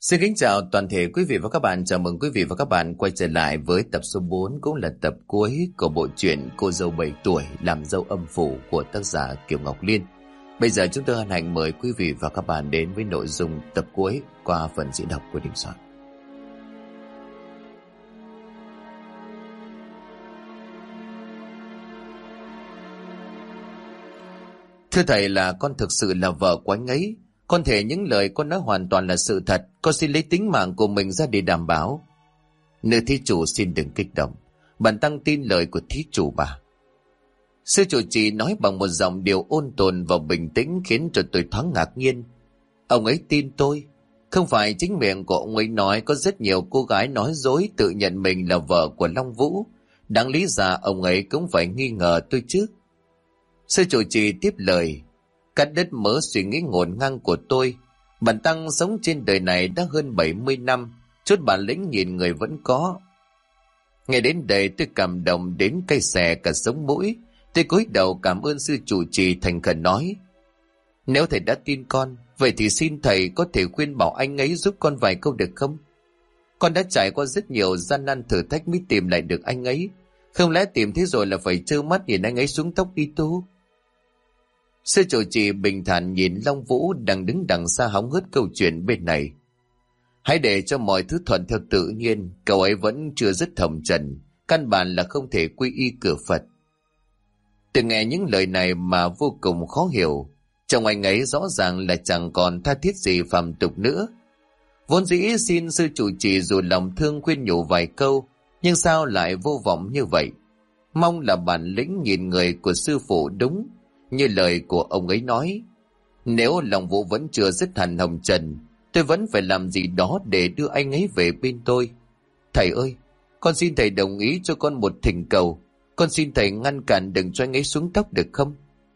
Xin kính chào toàn thể quý vị và các bạn. Chào mừng quý vị và các bạn quay trở lại với tập số 4, cũng là tập cuối của bộ truyện Cô dâu 7 tuổi làm dâu âm phủ của tác giả Kiều Ngọc Liên. Bây giờ chúng tôi hân hạnh mời quý vị và các bạn đến với nội dung tập cuối qua phần diễn đọc của Đình Soạn. Thưa thầy, là con thực sự là vợ của anh ấy. Con thể những lời con nói hoàn toàn là sự thật. Con xin lấy tính mạng của mình ra để đảm bảo. Nữ thí chủ xin đừng kích động. Bản tăng tin lời của thí chủ bà. Sư chủ trì nói bằng một giọng điệu ôn tồn và bình tĩnh khiến cho tôi thoáng ngạc nhiên. Ông ấy tin tôi. Không phải chính miệng của ông ấy nói có rất nhiều cô gái nói dối tự nhận mình là vợ của Long Vũ. Đáng lý ra ông ấy cũng phải nghi ngờ tôi chứ. Sư chủ trì tiếp lời. Cắt đứt mớ suy nghĩ ngổn ngang của tôi. Bản tăng sống trên đời này đã hơn 70 năm. Chút bản lĩnh nhìn người vẫn có. Nghe đến đây tôi cảm động đến cay xè cả sống mũi. Tôi cúi đầu cảm ơn sư chủ trì thành khẩn nói. Nếu thầy đã tin con, vậy thì xin thầy có thể khuyên bảo anh ấy giúp con vài câu được không? Con đã trải qua rất nhiều gian nan thử thách mới tìm lại được anh ấy. Không lẽ tìm thế rồi là phải trơ mắt nhìn anh ấy xuống tóc đi tu? Sư chủ trì bình thản nhìn Long Vũ đang đứng đằng xa hóng hớt câu chuyện bên này. Hãy để cho mọi thứ thuận theo tự nhiên. Cậu ấy vẫn chưa dứt hồng trần, căn bản là không thể quy y cửa Phật. Từ nghe những lời này mà vô cùng khó hiểu. Trong anh ấy rõ ràng là chẳng còn tha thiết gì phàm tục nữa. Vốn dĩ xin sư chủ trì dù lòng thương khuyên nhủ vài câu, nhưng sao lại vô vọng như vậy? Mong là bản lĩnh nhìn người của sư phụ đúng như lời của ông ấy nói. Nếu Long Vũ vẫn chưa dứt hẳn hồng trần, tôi vẫn phải làm gì đó để đưa anh ấy về bên tôi. Thầy ơi, con xin thầy đồng ý cho con một thỉnh cầu. Con xin thầy ngăn cản đừng cho anh ấy xuống tóc được không?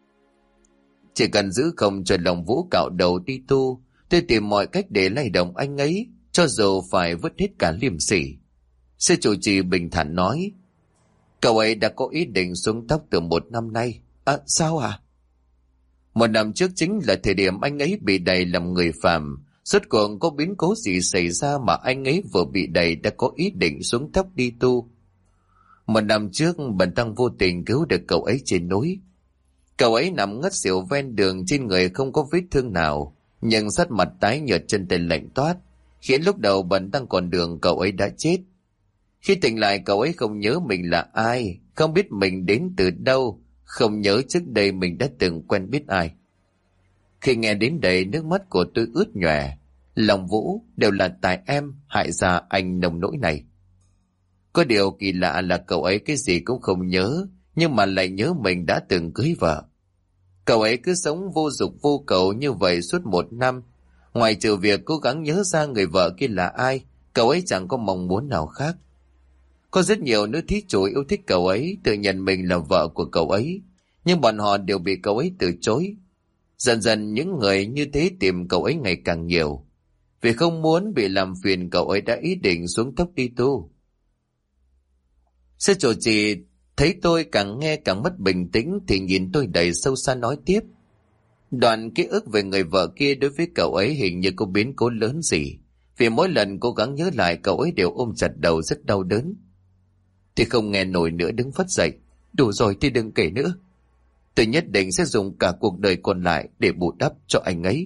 Chỉ cần giữ không cho Long Vũ cạo đầu đi tu, tôi tìm mọi cách để lay động anh ấy, cho dù phải vứt hết cả liêm sỉ. Sư chủ trì bình thản nói. Cậu ấy đã có ý định xuống tóc từ 1 năm nay. À, sao à? 1 năm trước chính là thời điểm anh ấy bị đày làm người phàm. Rốt cuộc có biến cố gì xảy ra mà anh ấy vừa bị đày đã có ý định xuống tóc đi tu. 1 năm trước bản tăng vô tình cứu được cậu ấy trên núi. Cậu ấy nằm ngất xỉu ven đường, trên người không có vết thương nào, nhưng sắc mặt tái nhợt, chân tay lạnh toát, khiến lúc đầu bản tăng còn đường cậu ấy đã chết. Khi tỉnh lại cậu ấy không nhớ mình là ai, không biết mình đến từ đâu, không nhớ trước đây mình đã từng quen biết ai. Khi nghe đến đây nước mắt của tôi ướt nhòe. Long Vũ, đều là tại em hại ra anh nông nỗi này. Có điều kỳ lạ là cậu ấy cái gì cũng không nhớ, nhưng mà lại nhớ mình đã từng cưới vợ. Cậu ấy cứ sống vô dục vô cầu như vậy suốt 1 năm. Ngoài trừ việc cố gắng nhớ ra người vợ kia là ai, cậu ấy chẳng có mong muốn nào khác. Có rất nhiều nữ thí chủ yêu thích cậu ấy, tự nhận mình là vợ của cậu ấy, nhưng bọn họ đều bị cậu ấy từ chối. Dần dần những người như thế tìm cậu ấy ngày càng nhiều. Vì không muốn bị làm phiền, cậu ấy đã ý định xuống tóc đi tu. Sư chủ trì thấy tôi càng nghe càng mất bình tĩnh thì nhìn tôi đầy sâu xa nói tiếp. Đoạn ký ức về người vợ kia đối với cậu ấy hình như có biến cố lớn gì. Vì mỗi lần cố gắng nhớ lại cậu ấy đều ôm chặt đầu rất đau đớn. Thì không nghe nổi nữa đứng phất dậy. Đủ rồi thì đừng kể nữa. Tôi nhất định sẽ dùng cả cuộc đời còn lại để bù đắp cho anh ấy.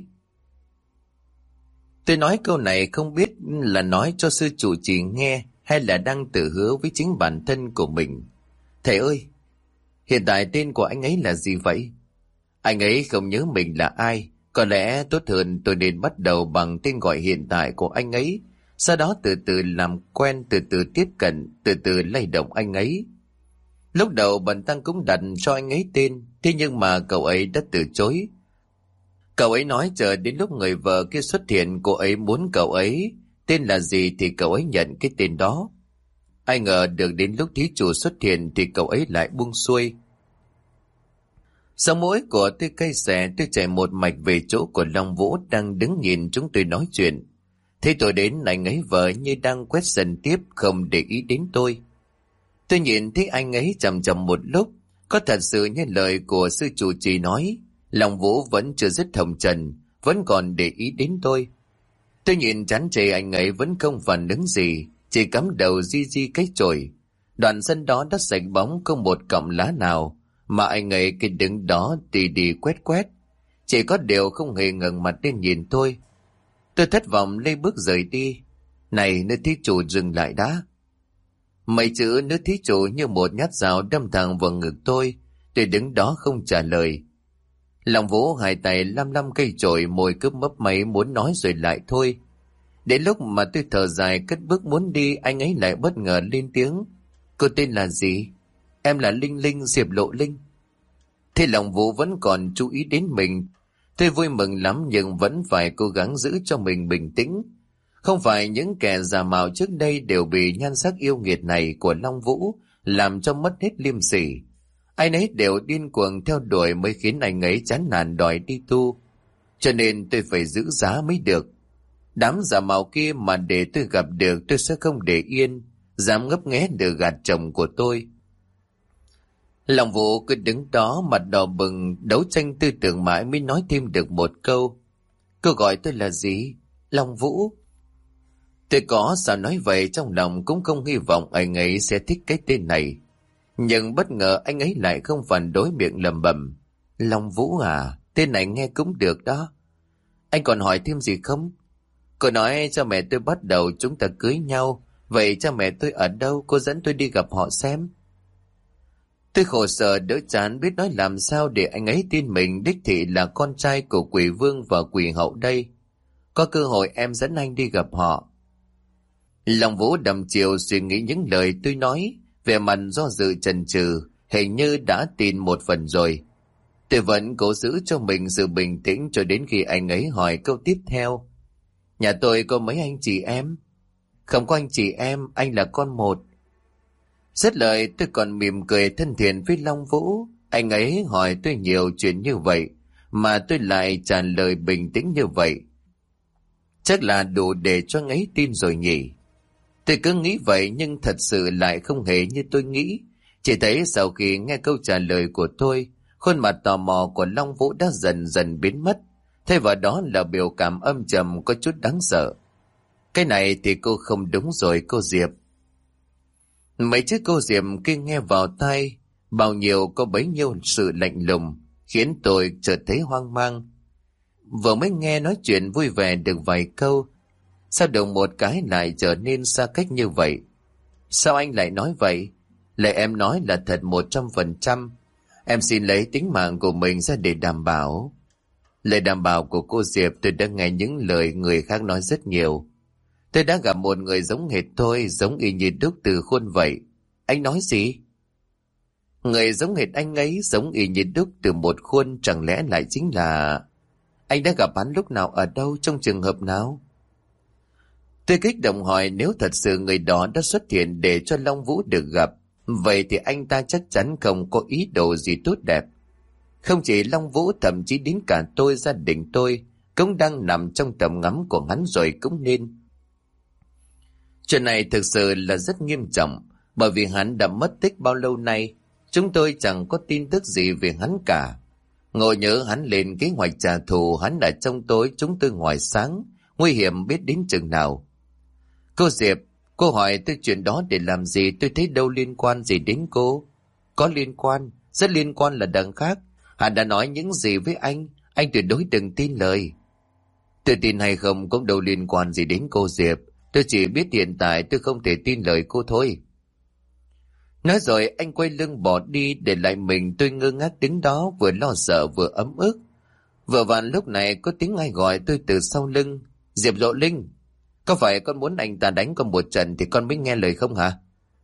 Tôi nói câu này không biết là nói cho sư chủ trì nghe hay là đang tự hứa với chính bản thân của mình. Thầy ơi, hiện tại tên của anh ấy là gì vậy? Anh ấy không nhớ mình là ai. Có lẽ tốt hơn tôi nên bắt đầu bằng tên gọi hiện tại của anh ấy, sau đó từ từ làm quen, từ từ tiếp cận, từ từ lay động anh ấy. Lúc đầu bần tăng cũng đặt cho anh ấy tên, thế nhưng mà cậu ấy đã từ chối. Cậu ấy nói chờ đến lúc người vợ kia xuất hiện, cô ấy muốn cậu ấy tên là gì thì cậu ấy nhận cái tên đó. Ai ngờ được đến lúc thí chủ xuất hiện thì cậu ấy lại buông xuôi. Sau mũi của tôi cay xè, tôi chạy một mạch về chỗ của Long Vũ đang đứng nhìn chúng tôi nói chuyện. Thế tôi đến, anh ấy vợ như đang quét sân tiếp, không để ý đến tôi. Tôi nhìn thấy anh ấy chầm chầm một lúc. Có thật sự như lời của sư chủ trì nói, Long Vũ vẫn chưa dứt hồng trần, vẫn còn để ý đến tôi. Tôi nhìn chán chê anh ấy vẫn không phản ứng gì, chỉ cắm đầu di di cái chổi. Đoạn sân đó đã sạch bóng, không một cọng lá nào, mà anh ấy cứ đứng đó tì đi quét quét. Chỉ có điều không hề ngẩng mặt lên nhìn tôi. Tôi thất vọng lấy bước rời đi. Này, nữ thí chủ dừng lại đã. Mấy chữ nữ thí chủ như một nhát dao đâm thẳng vào ngực tôi. Tôi đứng đó không trả lời. Lòng Vũ hai tay lăm lăm cây chổi, môi cứ mấp máy muốn nói rồi lại thôi. Đến lúc mà tôi thở dài cất bước muốn đi, anh ấy lại bất ngờ lên tiếng. Cô tên là gì? Em là Linh Linh, Diệp Lộ Linh. Thế lòng Vũ vẫn còn chú ý đến mình. Tôi vui mừng lắm nhưng vẫn phải cố gắng giữ cho mình bình tĩnh. Không phải những kẻ giả mạo trước đây đều bị nhan sắc yêu nghiệt này của Long Vũ làm cho mất hết liêm sỉ. Ai nấy đều điên cuồng theo đuổi mới khiến anh ấy chán nản đòi đi tu. Cho nên tôi phải giữ giá mới được. Đám giả mạo kia mà để tôi gặp được tôi sẽ không để yên, dám ngấp nghé được gạt chồng của tôi. Lòng Vũ cứ đứng đó mặt đỏ bừng, đấu tranh tư tưởng mãi mới nói thêm được một câu. Cô gọi tôi là gì? Long Vũ. Tôi có sao nói vậy, trong lòng cũng không hy vọng anh ấy sẽ thích cái tên này. Nhưng bất ngờ anh ấy lại không phản đối, miệng lẩm bẩm. Long Vũ à, tên này nghe cũng được đó. Anh còn hỏi thêm gì không? Cô nói cha mẹ tôi bắt đầu chúng ta cưới nhau. Vậy cha mẹ tôi ở đâu? Cô dẫn tôi đi gặp họ xem. Tôi khổ sở đỡ chán biết nói làm sao để anh ấy tin mình đích thị là con trai của Quỷ Vương và Quỷ Hậu đây. Có cơ hội em dẫn anh đi gặp họ. Lòng Vũ đăm chiều suy nghĩ những lời tôi nói, vẻ mặt do dự chần chừ, hình như đã tin một phần rồi. Tôi vẫn cố giữ cho mình sự bình tĩnh cho đến khi anh ấy hỏi câu tiếp theo. Nhà tôi có mấy anh chị em? Không có anh chị em, anh là con một. Dứt lời tôi còn mỉm cười thân thiện với Long Vũ. Anh ấy hỏi tôi nhiều chuyện như vậy mà tôi lại trả lời bình tĩnh như vậy. Chắc là đủ để cho anh ấy tin rồi nhỉ. Tôi cứ nghĩ vậy nhưng thật sự lại không hề như tôi nghĩ. Chỉ thấy sau khi nghe câu trả lời của tôi, khuôn mặt tò mò của Long Vũ đã dần dần biến mất. Thay vào đó là biểu cảm âm trầm có chút đáng sợ. Cái này thì cô không đúng rồi cô Diệp. Mấy chữ cô Diệp khi nghe vào tai, bao nhiêu có bấy nhiêu sự lạnh lùng, khiến tôi chợt thấy hoang mang. Vừa mới nghe nói chuyện vui vẻ được vài câu, sao đùng một cái lại trở nên xa cách như vậy? Sao anh lại nói vậy? Lời em nói là thật 100%. Em xin lấy tính mạng của mình ra để đảm bảo. Lời đảm bảo của cô Diệp tôi đã nghe những lời người khác nói rất nhiều. Tôi đã gặp một người giống hệt tôi, giống y như đúc từ khuôn vậy. Anh nói gì? Người giống hệt anh ấy, giống y như đúc từ một khuôn, chẳng lẽ lại chính là... Anh đã gặp hắn lúc nào, ở đâu, trong trường hợp nào? Tôi kích động hỏi nếu thật sự người đó đã xuất hiện để cho Long Vũ được gặp, vậy thì anh ta chắc chắn không có ý đồ gì tốt đẹp. Không chỉ Long Vũ, thậm chí đến cả tôi, gia đình tôi cũng đang nằm trong tầm ngắm của hắn rồi cũng nên. Chuyện này thực sự là rất nghiêm trọng, bởi vì hắn đã mất tích bao lâu nay, chúng tôi chẳng có tin tức gì về hắn cả. Ngồi nhớ hắn lên kế hoạch trả thù, hắn ở trong tối chúng tôi ngoài sáng, nguy hiểm biết đến chừng nào. Cô Diệp, cô hỏi tôi chuyện đó để làm gì? Tôi thấy đâu liên quan gì đến cô. Có liên quan, rất liên quan là đằng khác. Hắn đã nói những gì với anh tuyệt đối đừng tin lời. Tôi tin hay không cũng đâu liên quan gì đến cô Diệp. Tôi chỉ biết hiện tại tôi không thể tin lời cô thôi. Nói rồi anh quay lưng bỏ đi, để lại mình tôi ngơ ngác đứng đó, vừa lo sợ vừa ấm ức. Vừa vặn lúc này có tiếng ai gọi tôi từ sau lưng. Diệp Lộ Linh, có phải con muốn anh ta đánh con một trận thì con mới nghe lời không hả?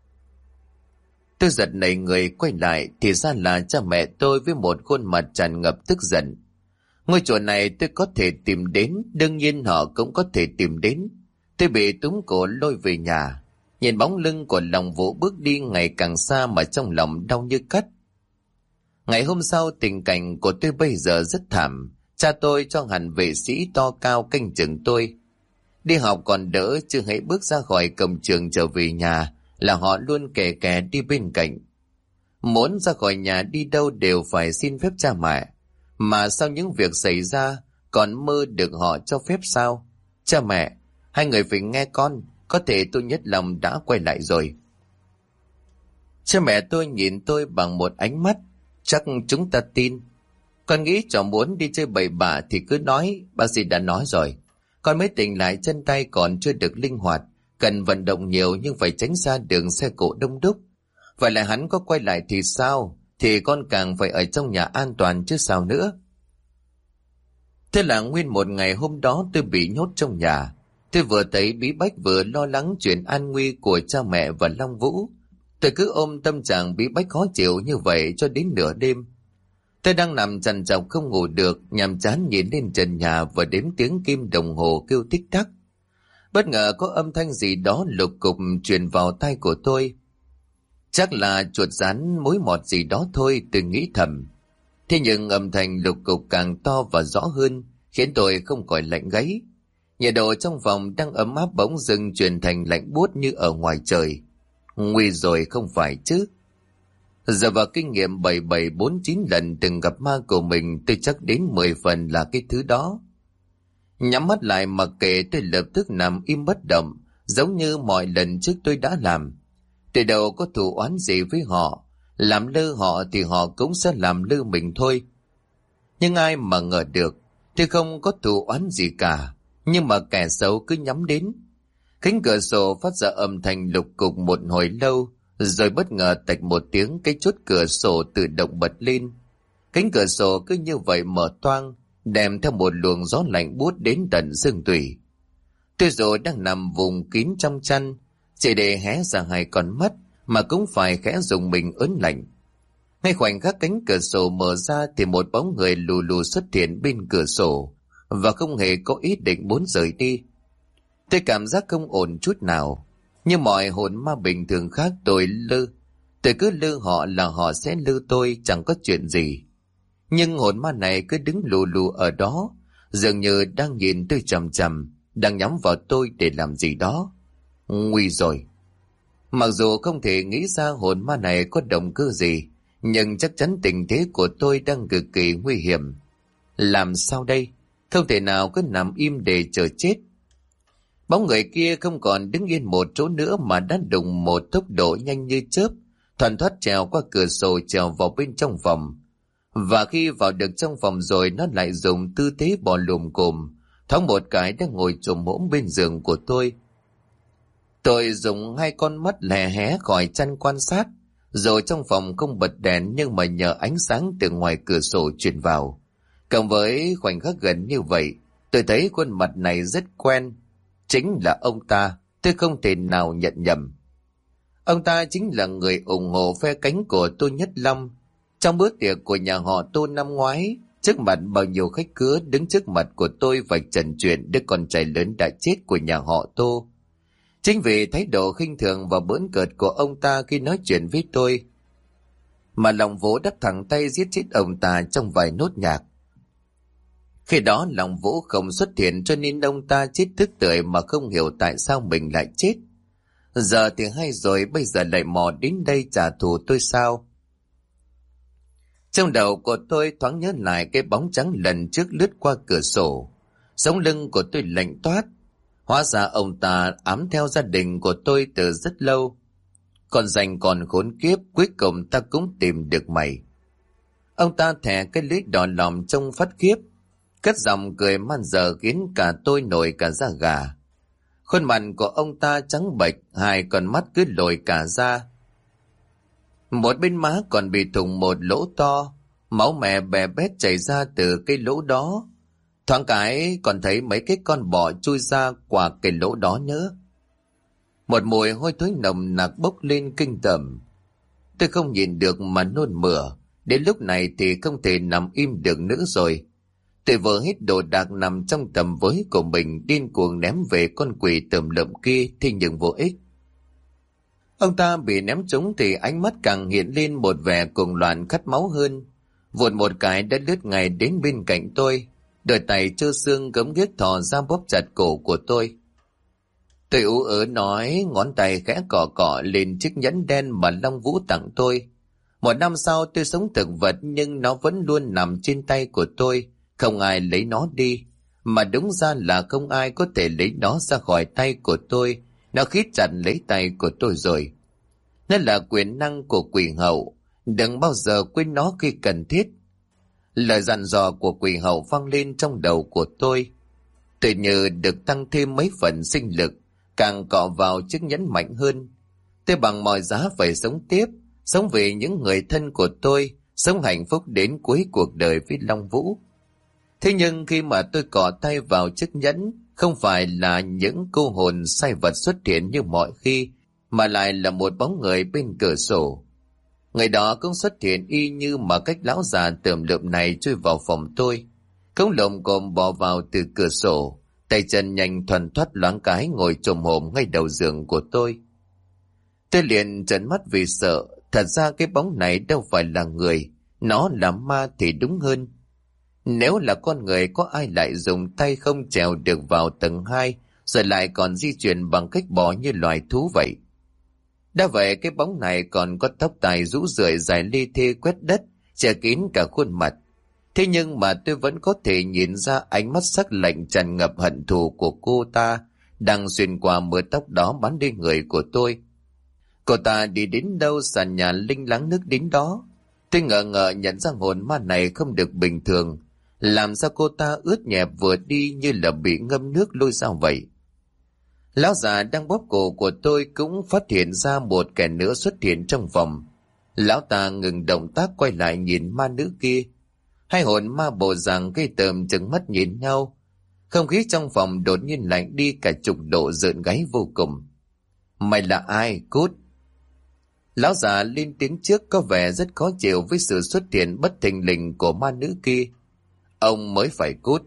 Tôi giật nảy người quay lại, thì ra là cha mẹ tôi với một khuôn mặt tràn ngập tức giận. Ngôi chùa này tôi có thể tìm đến, đương nhiên họ cũng có thể tìm đến. Tôi bị túm cổ lôi về nhà, nhìn bóng lưng của Long Vũ bước đi ngày càng xa mà trong lòng đau như cắt. Ngày hôm sau tình cảnh của tôi bây giờ rất thảm. Cha tôi cho hẳn vệ sĩ to cao canh chừng tôi. Đi học còn đỡ, chứ hãy bước ra khỏi cổng trường trở về nhà là họ luôn kè kè đi bên cạnh. Muốn ra khỏi nhà đi đâu đều phải xin phép cha mẹ. Mà sau những việc xảy ra còn mơ được họ cho phép sao? Cha mẹ, hai người phải nghe con, có thể tôi Nhất Long đã quay lại rồi. Cha mẹ tôi nhìn tôi bằng một ánh mắt, chắc chúng ta tin. Con nghĩ cháu muốn đi chơi bậy bạ thì cứ nói, bác sĩ đã nói rồi. Con mới tỉnh lại, chân tay còn chưa được linh hoạt, cần vận động nhiều nhưng phải tránh xa đường xe cộ đông đúc. Vậy là hắn có quay lại thì sao? Thì con càng phải ở trong nhà an toàn chứ sao nữa. Thế là nguyên một ngày hôm đó tôi bị nhốt trong nhà. Tôi vừa thấy bí bách vừa lo lắng chuyện an nguy của cha mẹ và Long Vũ. Tôi cứ ôm tâm trạng bí bách khó chịu như vậy cho đến nửa đêm. Tôi đang nằm trằn trọc không ngủ được, nhàm chán nhìn lên trần nhà và đếm tiếng kim đồng hồ kêu tích tắc. Bất ngờ có âm thanh gì đó lục cục truyền vào tai của tôi. Chắc là chuột rán mối mọt gì đó thôi, tôi nghĩ thầm. Thế nhưng âm thanh lục cục càng to và rõ hơn, khiến tôi không khỏi lạnh gáy. Nhiệt độ trong phòng đang ấm áp bỗng dưng chuyển thành lạnh buốt như ở ngoài trời. Nguy rồi không phải chứ. Giờ vào kinh nghiệm 7749 lần từng gặp ma của mình, tôi chắc đến 10 phần là cái thứ đó. Nhắm mắt lại mặc kệ, tôi lập tức nằm im bất động, giống như mọi lần trước tôi đã làm. Tôi đâu có thù oán gì với họ, làm lơ họ thì họ cũng sẽ làm lơ mình thôi. Nhưng ai mà ngờ được, tôi không có thù oán gì cả, nhưng mà kẻ xấu cứ nhắm đến. Cánh cửa sổ phát ra âm thanh lục cục một hồi lâu, rồi bất ngờ tạch một tiếng, cái chốt cửa sổ tự động bật lên. Cánh cửa sổ cứ như vậy mở toang, đem theo một luồng gió lạnh buốt đến tận xương tủy. Tôi rồi đang nằm vùng kín trong chăn, chỉ để hé ra hai con mắt mà cũng phải khẽ dùng mình ớn lạnh. Ngay khoảnh khắc cánh cửa sổ mở ra thì một bóng người lù lù xuất hiện bên cửa sổ và không hề có ý định muốn rời đi. Tôi cảm giác không ổn chút nào. Như mọi hồn ma bình thường khác, tôi cứ lơ họ là họ sẽ lơ tôi, chẳng có chuyện gì. Nhưng hồn ma này cứ đứng lù lù ở đó, dường như đang nhìn tôi chằm chằm, đang nhắm vào tôi để làm gì đó. Nguy rồi. Mặc dù không thể nghĩ ra hồn ma này có động cơ gì, nhưng chắc chắn tình thế của tôi đang cực kỳ nguy hiểm. Làm sao đây? Không thể nào cứ nằm im để chờ chết. Bóng người kia không còn đứng yên một chỗ nữa mà đã đụng một tốc độ nhanh như chớp, thoăn thoắt trèo qua cửa sổ trèo vào bên trong phòng. Và khi vào được trong phòng rồi, nó lại dùng tư thế bò lùm cồm, thoáng một cái đã ngồi chồm hổm bên giường của tôi. Tôi dùng hai con mắt lè hé khỏi chăn quan sát, rồi trong phòng không bật đèn nhưng mà nhờ ánh sáng từ ngoài cửa sổ truyền vào. Cộng với khoảnh khắc gần như vậy, tôi thấy khuôn mặt này rất quen. Chính là ông ta, tôi không thể nào nhận nhầm. Ông ta chính là người ủng hộ phe cánh của Tô Nhất Long. Trong bữa tiệc của nhà họ Tô năm ngoái, trước mặt bao nhiêu khách khứa đứng trước mặt của tôi vạch trần chuyện đứa con trai lớn đã chết của nhà họ Tô. Chính vì thái độ khinh thường và bỡn cợt của ông ta khi nói chuyện với tôi, mà Long Vũ đắp thẳng tay giết chết ông ta trong vài nốt nhạc. Khi đó Long Vũ không xuất hiện cho nên ông ta chết tức tưởi mà không hiểu tại sao mình lại chết. Giờ thì hay rồi, bây giờ lại mò đến đây trả thù tôi sao? Trong đầu của tôi thoáng nhớ lại cái bóng trắng lần trước lướt qua cửa sổ. Sống lưng của tôi lạnh toát. Hóa ra ông ta ám theo gia đình của tôi từ rất lâu. Còn dành còn khốn kiếp, cuối cùng ta cũng tìm được mày. Ông ta thè cái lưỡi đỏ lòm trông phát khiếp, cất giọng cười man dợ khiến cả tôi nổi cả da gà. Khuôn mặt của ông ta trắng bệch, hai con mắt cứ lồi cả ra. Một bên má còn bị thủng một lỗ to, máu mè bè bét chảy ra từ cái lỗ đó. Thoáng cái còn thấy mấy cái con bọ chui ra qua cái lỗ đó nữa. Một mùi hôi thối nồng nặc bốc lên kinh tởm. Tôi không nhìn được mà nôn mửa. Đến lúc này thì không thể nằm im được nữa rồi. Tôi vỡ hết đồ đạc nằm trong tầm với của mình, điên cuồng ném về con quỷ tởm lợm kia, thì nhưng vô ích. Ông ta bị ném trúng thì ánh mắt càng hiện lên một vẻ cuồng loạn khát máu hơn. Vụt một cái đã lướt ngay đến bên cạnh tôi, đôi tay trơ xương gấm ghiếc thò ra bóp chặt cổ của tôi. Tôi ú ớ nói, ngón tay khẽ cọ cọ lên chiếc nhẫn đen mà Long Vũ tặng tôi. Một năm sau tôi sống thực vật nhưng nó vẫn luôn nằm trên tay của tôi, không ai lấy nó đi. Mà đúng ra là không ai có thể lấy nó ra khỏi tay của tôi. Nó khít chặt lấy tay của tôi rồi. Nó là quyền năng của quỷ hậu. Đừng bao giờ quên nó khi cần thiết. Lời dặn dò của quỷ hậu vang lên trong đầu của tôi. Tôi như được tăng thêm mấy phần sinh lực, càng cọ vào chiếc nhẫn mạnh hơn. Tôi bằng mọi giá phải sống tiếp, sống vì những người thân của tôi, sống hạnh phúc đến cuối cuộc đời với Long Vũ. Thế nhưng khi mà tôi cọ tay vào chiếc nhẫn, không phải là những cô hồn sai vật xuất hiện như mọi khi, mà lại là một bóng người bên cửa sổ. Người đó cũng xuất hiện y như mà cách lão già tởm lượm này chui vào phòng tôi. Không lồm cồm bò vào từ cửa sổ, tay chân nhanh thuần thoắt loáng cái ngồi chồm hổm ngay đầu giường của tôi. Tôi liền trợn mắt vì sợ. Thật ra cái bóng này đâu phải là người, nó là ma thì đúng hơn. Nếu là con người, có ai lại dùng tay không trèo được vào tầng 2, rồi lại còn di chuyển bằng cách bò như loài thú vậy. Đã vậy cái bóng này còn có tóc tai rũ rượi dài lê thê quét đất, che kín cả khuôn mặt. Thế nhưng mà tôi vẫn có thể nhìn ra ánh mắt sắc lạnh tràn ngập hận thù của cô ta đang xuyên qua mớ tóc đó bắn lên người của tôi. Cô ta đi đến đâu sàn nhà linh láng nước đến đó. Tôi ngờ ngợ nhận ra hồn ma này không được bình thường. Làm sao cô ta ướt nhẹp vừa đi như là bị ngâm nước lôi ra vậy. Lão già đang bóp cổ của tôi cũng phát hiện ra một kẻ nữa xuất hiện trong phòng. Lão ta ngừng động tác quay lại nhìn ma nữ kia. Hai hồn ma bộ dạng gây tởm trừng mắt nhìn nhau. Không khí trong phòng đột nhiên lạnh đi cả chục độ, rợn gáy vô cùng. Mày là ai, cút? Lão già lên tiếng trước, có vẻ rất khó chịu với sự xuất hiện bất thình lình của ma nữ kia. Ông mới phải cút.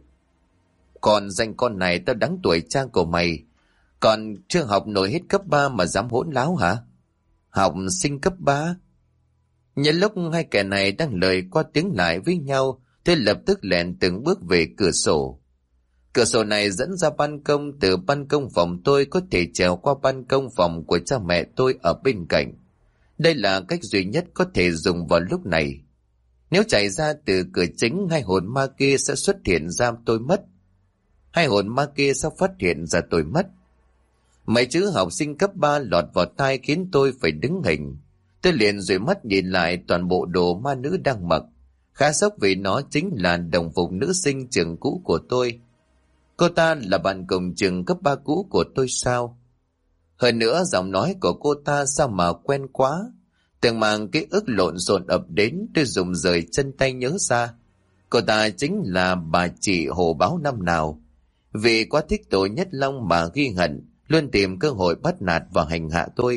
Còn danh con này tao đáng tuổi cha của mày. Còn chưa học nổi hết cấp 3 mà dám hỗn láo hả? Học sinh cấp 3? Nhân lúc hai kẻ này đang lời qua tiếng lại với nhau, tôi lập tức lẹn từng bước về cửa sổ. Cửa sổ này dẫn ra ban công. Từ ban công phòng tôi có thể trèo qua ban công phòng của cha mẹ tôi ở bên cạnh. Đây là cách duy nhất có thể dùng vào lúc này. Nếu chạy ra từ cửa chính, hai hồn ma kia sẽ xuất hiện ra tôi mất. Hai hồn ma kia sẽ phát hiện ra tôi mất. Mấy chữ học sinh cấp 3 lọt vào tai khiến tôi phải đứng hình. Tôi liền dụi mắt nhìn lại toàn bộ đồ ma nữ đang mặc. Khá sốc vì nó chính là đồng phục nữ sinh trường cũ của tôi. Cô ta là bạn cùng trường cấp 3 cũ của tôi sao? Hơn nữa giọng nói của cô ta sao mà quen quá. Từng màng ký ức lộn xộn ập đến, tôi dùng rời chân tay nhớ ra. Cô ta chính là bà chị Hồ Báo năm nào. Vì quá thích Tổ Nhất Long mà ghi hận, luôn tìm cơ hội bắt nạt và hành hạ tôi.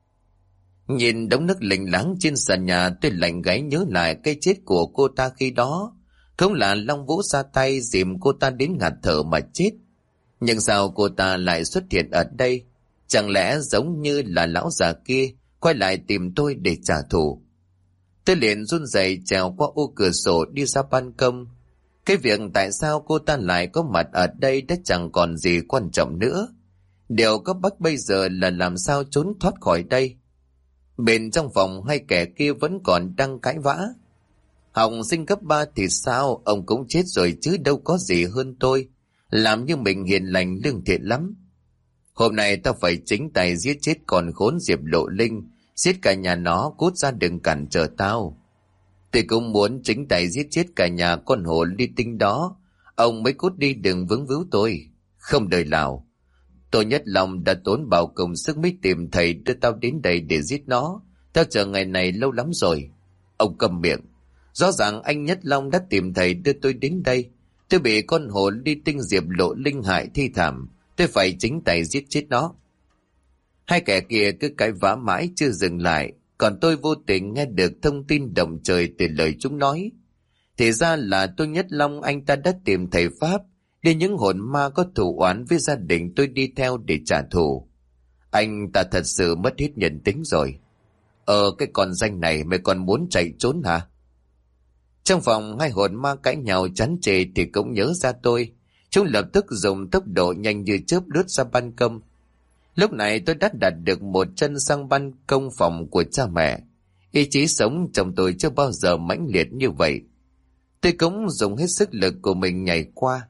Nhìn đống nước lênh láng trên sàn nhà, tôi lạnh gáy nhớ lại cái chết của cô ta khi đó. Không là Long Vũ ra tay dìm cô ta đến ngạt thở mà chết. Nhưng sao cô ta lại xuất hiện ở đây? Chẳng lẽ giống như là lão già kia quay lại tìm tôi để trả thù? Tôi liền run rẩy trèo qua ô cửa sổ đi ra ban công. Cái việc tại sao cô ta lại có mặt ở đây đã chẳng còn gì quan trọng nữa. Điều cấp bách bây giờ là làm sao trốn thoát khỏi đây. Bên trong phòng hai kẻ kia vẫn còn đang cãi vã. Học sinh cấp 3 thì sao, ông cũng chết rồi chứ đâu có gì hơn tôi. Làm như mình hiền lành lương thiện lắm. Hôm nay tao phải chính tay giết chết con khốn Diệp Lộ Linh, giết cả nhà nó, cút ra đừng cản trở tao. Tôi cũng muốn chính tay giết chết cả nhà con hồ ly tinh đó, ông mới cút đi đừng vướng víu tôi. Không đời nào. Tôi Nhất Long đã tốn bao công sức mới tìm thầy đưa tao đến đây để giết nó. Tao chờ ngày này lâu lắm rồi. Ông câm miệng. Rõ ràng anh Nhất Long đã tìm thầy đưa tôi đến đây. Tôi bị con hồ ly tinh Diệp Lộ Linh hại thi thảm. Tôi phải chính tay giết chết nó. Hai kẻ kia cứ cãi vã mãi chưa dừng lại. Còn tôi vô tình nghe được thông tin động trời từ lời chúng nói. Thì ra là tôi Nhất Long anh ta đã tìm thầy Pháp, để những hồn ma có thù oán với gia đình tôi đi theo để trả thù. Anh ta thật sự mất hết nhân tính rồi. Cái con danh này mày còn muốn chạy trốn hả? Trong phòng hai hồn ma cãi nhau chán chê thì cũng nhớ ra tôi. Chúng lập tức dùng tốc độ nhanh như chớp lướt ra ban công. Lúc này tôi đã đặt được một chân sang ban công phòng của cha mẹ. Ý chí sống trong tôi chưa bao giờ mãnh liệt như vậy. Tôi cũng dùng hết sức lực của mình nhảy qua.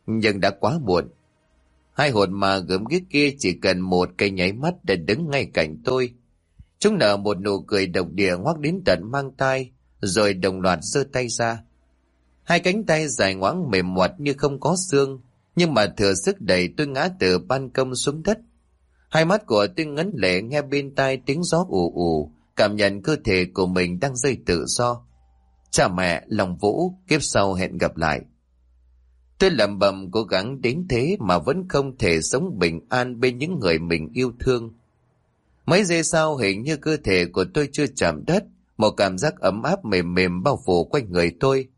nhưng đã quá muộn. Hai hồn ma gớm ghiếc kia chỉ cần một cái nháy mắt để đứng ngay cạnh tôi. Chúng nở một nụ cười độc địa ngoắc đến tận mang tai, rồi đồng loạt giơ tay ra. Hai cánh tay dài ngoãng mềm moặt như không có xương, nhưng mà thừa sức đẩy tôi ngã từ ban công xuống đất. Hai mắt của tôi ngấn lệ nghe bên tai tiếng gió ù ù, cảm nhận cơ thể của mình đang rơi tự do. Cha mẹ, Long Vũ, kiếp sau hẹn gặp lại. Tôi lẩm bẩm cố gắng đến thế mà vẫn không thể sống bình an bên những người mình yêu thương. Mấy giây sau hình như cơ thể của tôi chưa chạm đất, một cảm giác ấm áp mềm mềm bao phủ quanh người tôi.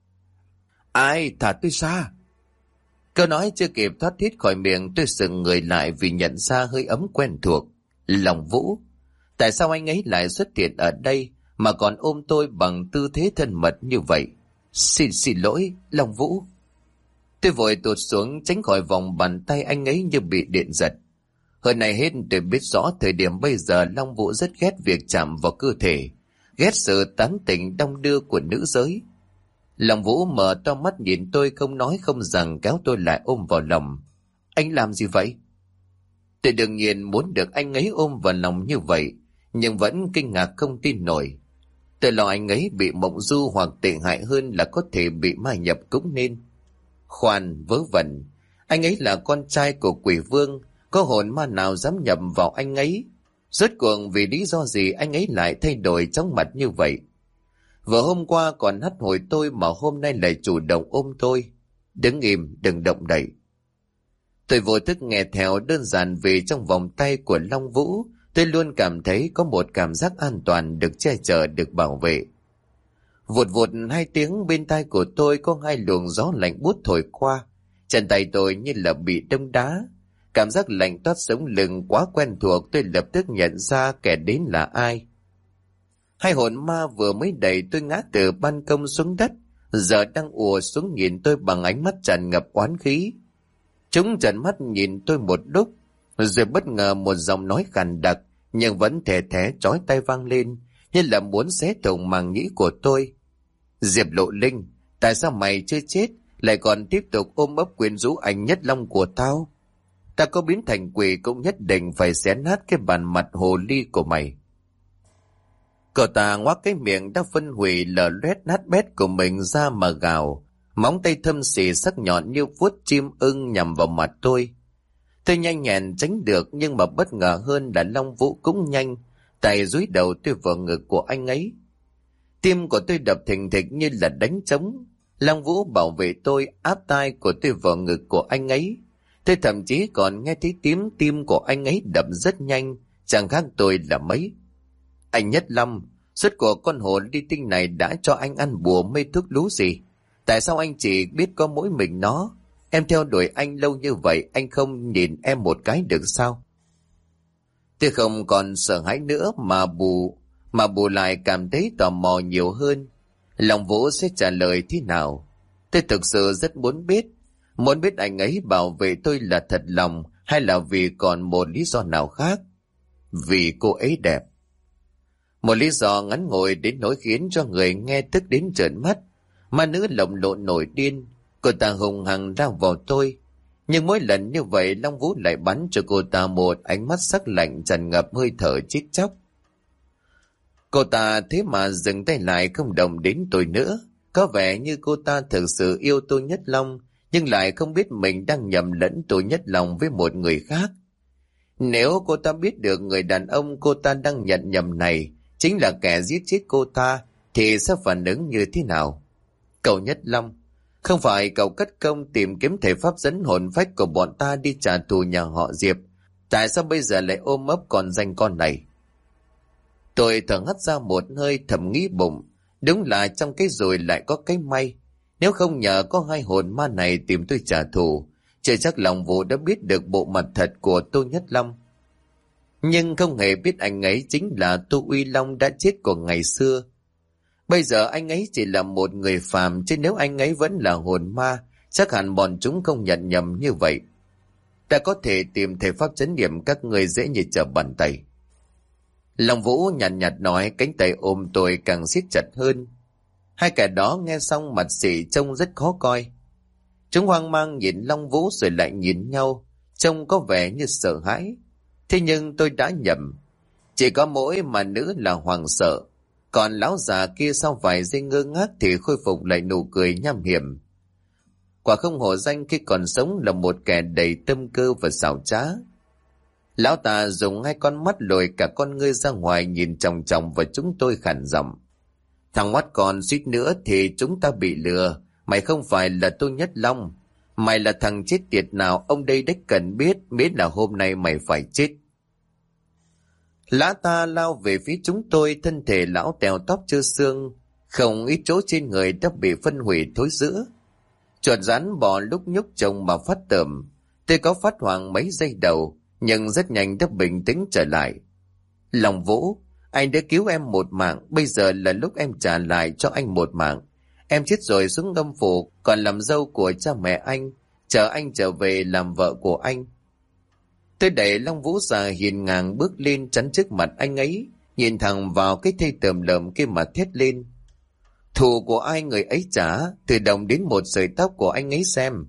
Ai thả tôi ra? Câu nói chưa kịp thoát thít khỏi miệng, tôi sững người lại vì nhận ra hơi ấm quen thuộc. Long Vũ. Tại sao anh ấy lại xuất hiện ở đây mà còn ôm tôi bằng tư thế thân mật như vậy? Xin lỗi, Long Vũ. Tôi vội tụt xuống tránh khỏi vòng bàn tay anh ấy như bị điện giật. Hơn này hết tôi biết rõ thời điểm bây giờ Long Vũ rất ghét việc chạm vào cơ thể, ghét sự tán tỉnh đong đưa của nữ giới. Long Vũ mở to mắt nhìn tôi không nói không rằng kéo tôi lại ôm vào lòng. Anh làm gì vậy? Tôi đương nhiên muốn được anh ấy ôm vào lòng như vậy, nhưng vẫn kinh ngạc không tin nổi. Tôi lo anh ấy bị mộng du hoặc tệ hại hơn là có thể bị ma nhập cũng nên. Khoan, vớ vẩn. Anh ấy là con trai của quỷ vương, có hồn ma nào dám nhập vào anh ấy? Rốt cuộc vì lý do gì anh ấy lại thay đổi chóng mặt như vậy? Vừa hôm qua còn hắt hồi tôi mà hôm nay lại chủ động ôm tôi. Đứng im, đừng động đậy. Tôi vô thức nghe theo, đơn giản vì trong vòng tay của Long Vũ, tôi luôn cảm thấy có một cảm giác an toàn, được che chở, được bảo vệ. Vụt vụt hai tiếng bên tai của tôi có hai luồng gió lạnh buốt thổi qua. Chân tay tôi như là bị đâm đá. Cảm giác lạnh toát sống lưng quá quen thuộc, tôi lập tức nhận ra kẻ đến là ai. Hai hồn ma vừa mới đẩy tôi ngã từ ban công xuống đất, giờ đang ùa xuống nhìn tôi bằng ánh mắt tràn ngập oán khí. Chúng trợn mắt nhìn tôi một lúc, rồi bất ngờ một giọng nói khàn đặc nhưng vẫn thè thé chói tai vang lên, như là muốn xé thủng màng nhĩ của tôi. Diệp Lộ Linh, tại sao mày chưa chết lại còn tiếp tục ôm ấp quyến rũ anh Nhất Long của tao? Ta có biến thành quỷ cũng nhất định phải xé nát cái bàn mặt hồ ly của mày. Cậu ta ngoác cái miệng đã phân hủy lở loét nát bét của mình ra mà gào, móng tay thâm xì sắc nhọn như vuốt chim ưng nhằm vào mặt tôi. Tôi nhanh nhẹn tránh được, nhưng mà bất ngờ hơn là Long Vũ cũng nhanh, tay dúi đầu tôi vào ngực của anh ấy. Tim của tôi đập thình thịch như là đánh trống. Long Vũ bảo vệ tôi, áp tai của tôi vào ngực của anh ấy. Tôi thậm chí còn nghe thấy tiếng tim của anh ấy đập rất nhanh, chẳng khác tôi là mấy. Anh Nhất Long, suốt của con hồn đi tinh này đã cho anh ăn bùa mê thuốc lú gì? Tại sao anh chỉ biết có mỗi mình nó? Em theo đuổi anh lâu như vậy, anh không nhìn em một cái được sao? Tôi không còn sợ hãi nữa mà bù lại cảm thấy tò mò nhiều hơn. Long Vũ sẽ trả lời thế nào? Tôi thực sự rất muốn biết anh ấy bảo vệ tôi là thật lòng hay là vì còn một lý do nào khác. Vì cô ấy đẹp. Một lý do ngắn ngủi đến nỗi khiến cho người nghe tức đến trợn mắt. Ma nữ lồng lộn nổi điên, cô ta hùng hăng lao vào tôi. Nhưng mỗi lần như vậy Long Vũ lại bắn cho cô ta một ánh mắt sắc lạnh tràn ngập hơi thở chết chóc. Cô ta thế mà dừng tay lại không động đến tôi nữa. Có vẻ như cô ta thực sự yêu tôi Nhất Long, nhưng lại không biết mình đang nhầm lẫn tôi Nhất Long với một người khác. Nếu cô ta biết được người đàn ông cô ta đang nhận nhầm này chính là kẻ giết chết cô ta, thì sẽ phản ứng như thế nào? Cậu Nhất Long, không phải cậu cất công tìm kiếm thể pháp dẫn hồn phách của bọn ta đi trả thù nhà họ Diệp, tại sao bây giờ lại ôm ấp còn danh con này? Tôi thở hắt ra một hơi, thầm nghĩ bụng, đúng là trong cái rồi lại có cái may. Nếu không nhờ có hai hồn ma này tìm tôi trả thù, chưa chắc Long Vũ đã biết được bộ mặt thật của Tô Nhất Long. Nhưng không hề biết anh ấy chính là Tô Uy Long đã chết của ngày xưa. Bây giờ anh ấy chỉ là một người phàm, chứ nếu anh ấy vẫn là hồn ma, chắc hẳn bọn chúng không nhận nhầm như vậy. Ta có thể tìm thể pháp chấn niệm các người dễ như trở bàn tay. Long Vũ nhàn nhạt nói, cánh tay ôm tôi càng siết chặt hơn. Hai kẻ đó nghe xong mặt xỉ trông rất khó coi. Chúng hoang mang nhìn Long Vũ rồi lại nhìn nhau, trông có vẻ như sợ hãi. Thế nhưng tôi đã nhầm. Chỉ có mỗi mà nữ là hoàng sợ, còn lão già kia sau vài giây ngơ ngác thì khôi phục lại nụ cười nham hiểm. Quả không hổ danh khi còn sống là một kẻ đầy tâm cơ và xảo trá. Lão ta dùng hai con mắt lồi cả con ngươi ra ngoài nhìn chòng chòng vào chúng tôi khản giọng. Thằng ngoắt còn suýt nữa thì chúng ta bị lừa. Mày không phải là Tô Nhất Long. Mày là thằng chết tiệt nào ông đây đếch cần biết, miễn là hôm nay mày phải chết. Lão ta lao về phía chúng tôi, thân thể lão tèo tóc trơ xương, không ít chỗ trên người đã bị phân hủy thối rữa. Chuột rắn bò lúc nhúc trông mà phát tởm. Tôi có phát hoảng mấy giây đầu, nhưng rất nhanh đã bình tĩnh trở lại. Long Vũ, anh đã cứu em một mạng, bây giờ là lúc em trả lại cho anh một mạng. Em chết rồi xuống âm phủ, còn làm dâu của cha mẹ anh, chờ anh trở về làm vợ của anh. Tôi đẩy Long Vũ ra hiền ngang bước lên chắn trước mặt anh ấy, nhìn thẳng vào cái thây tởm lợm kia mà thét lên. Thù của ai người ấy trả, từ đồng đến một sợi tóc của anh ấy xem.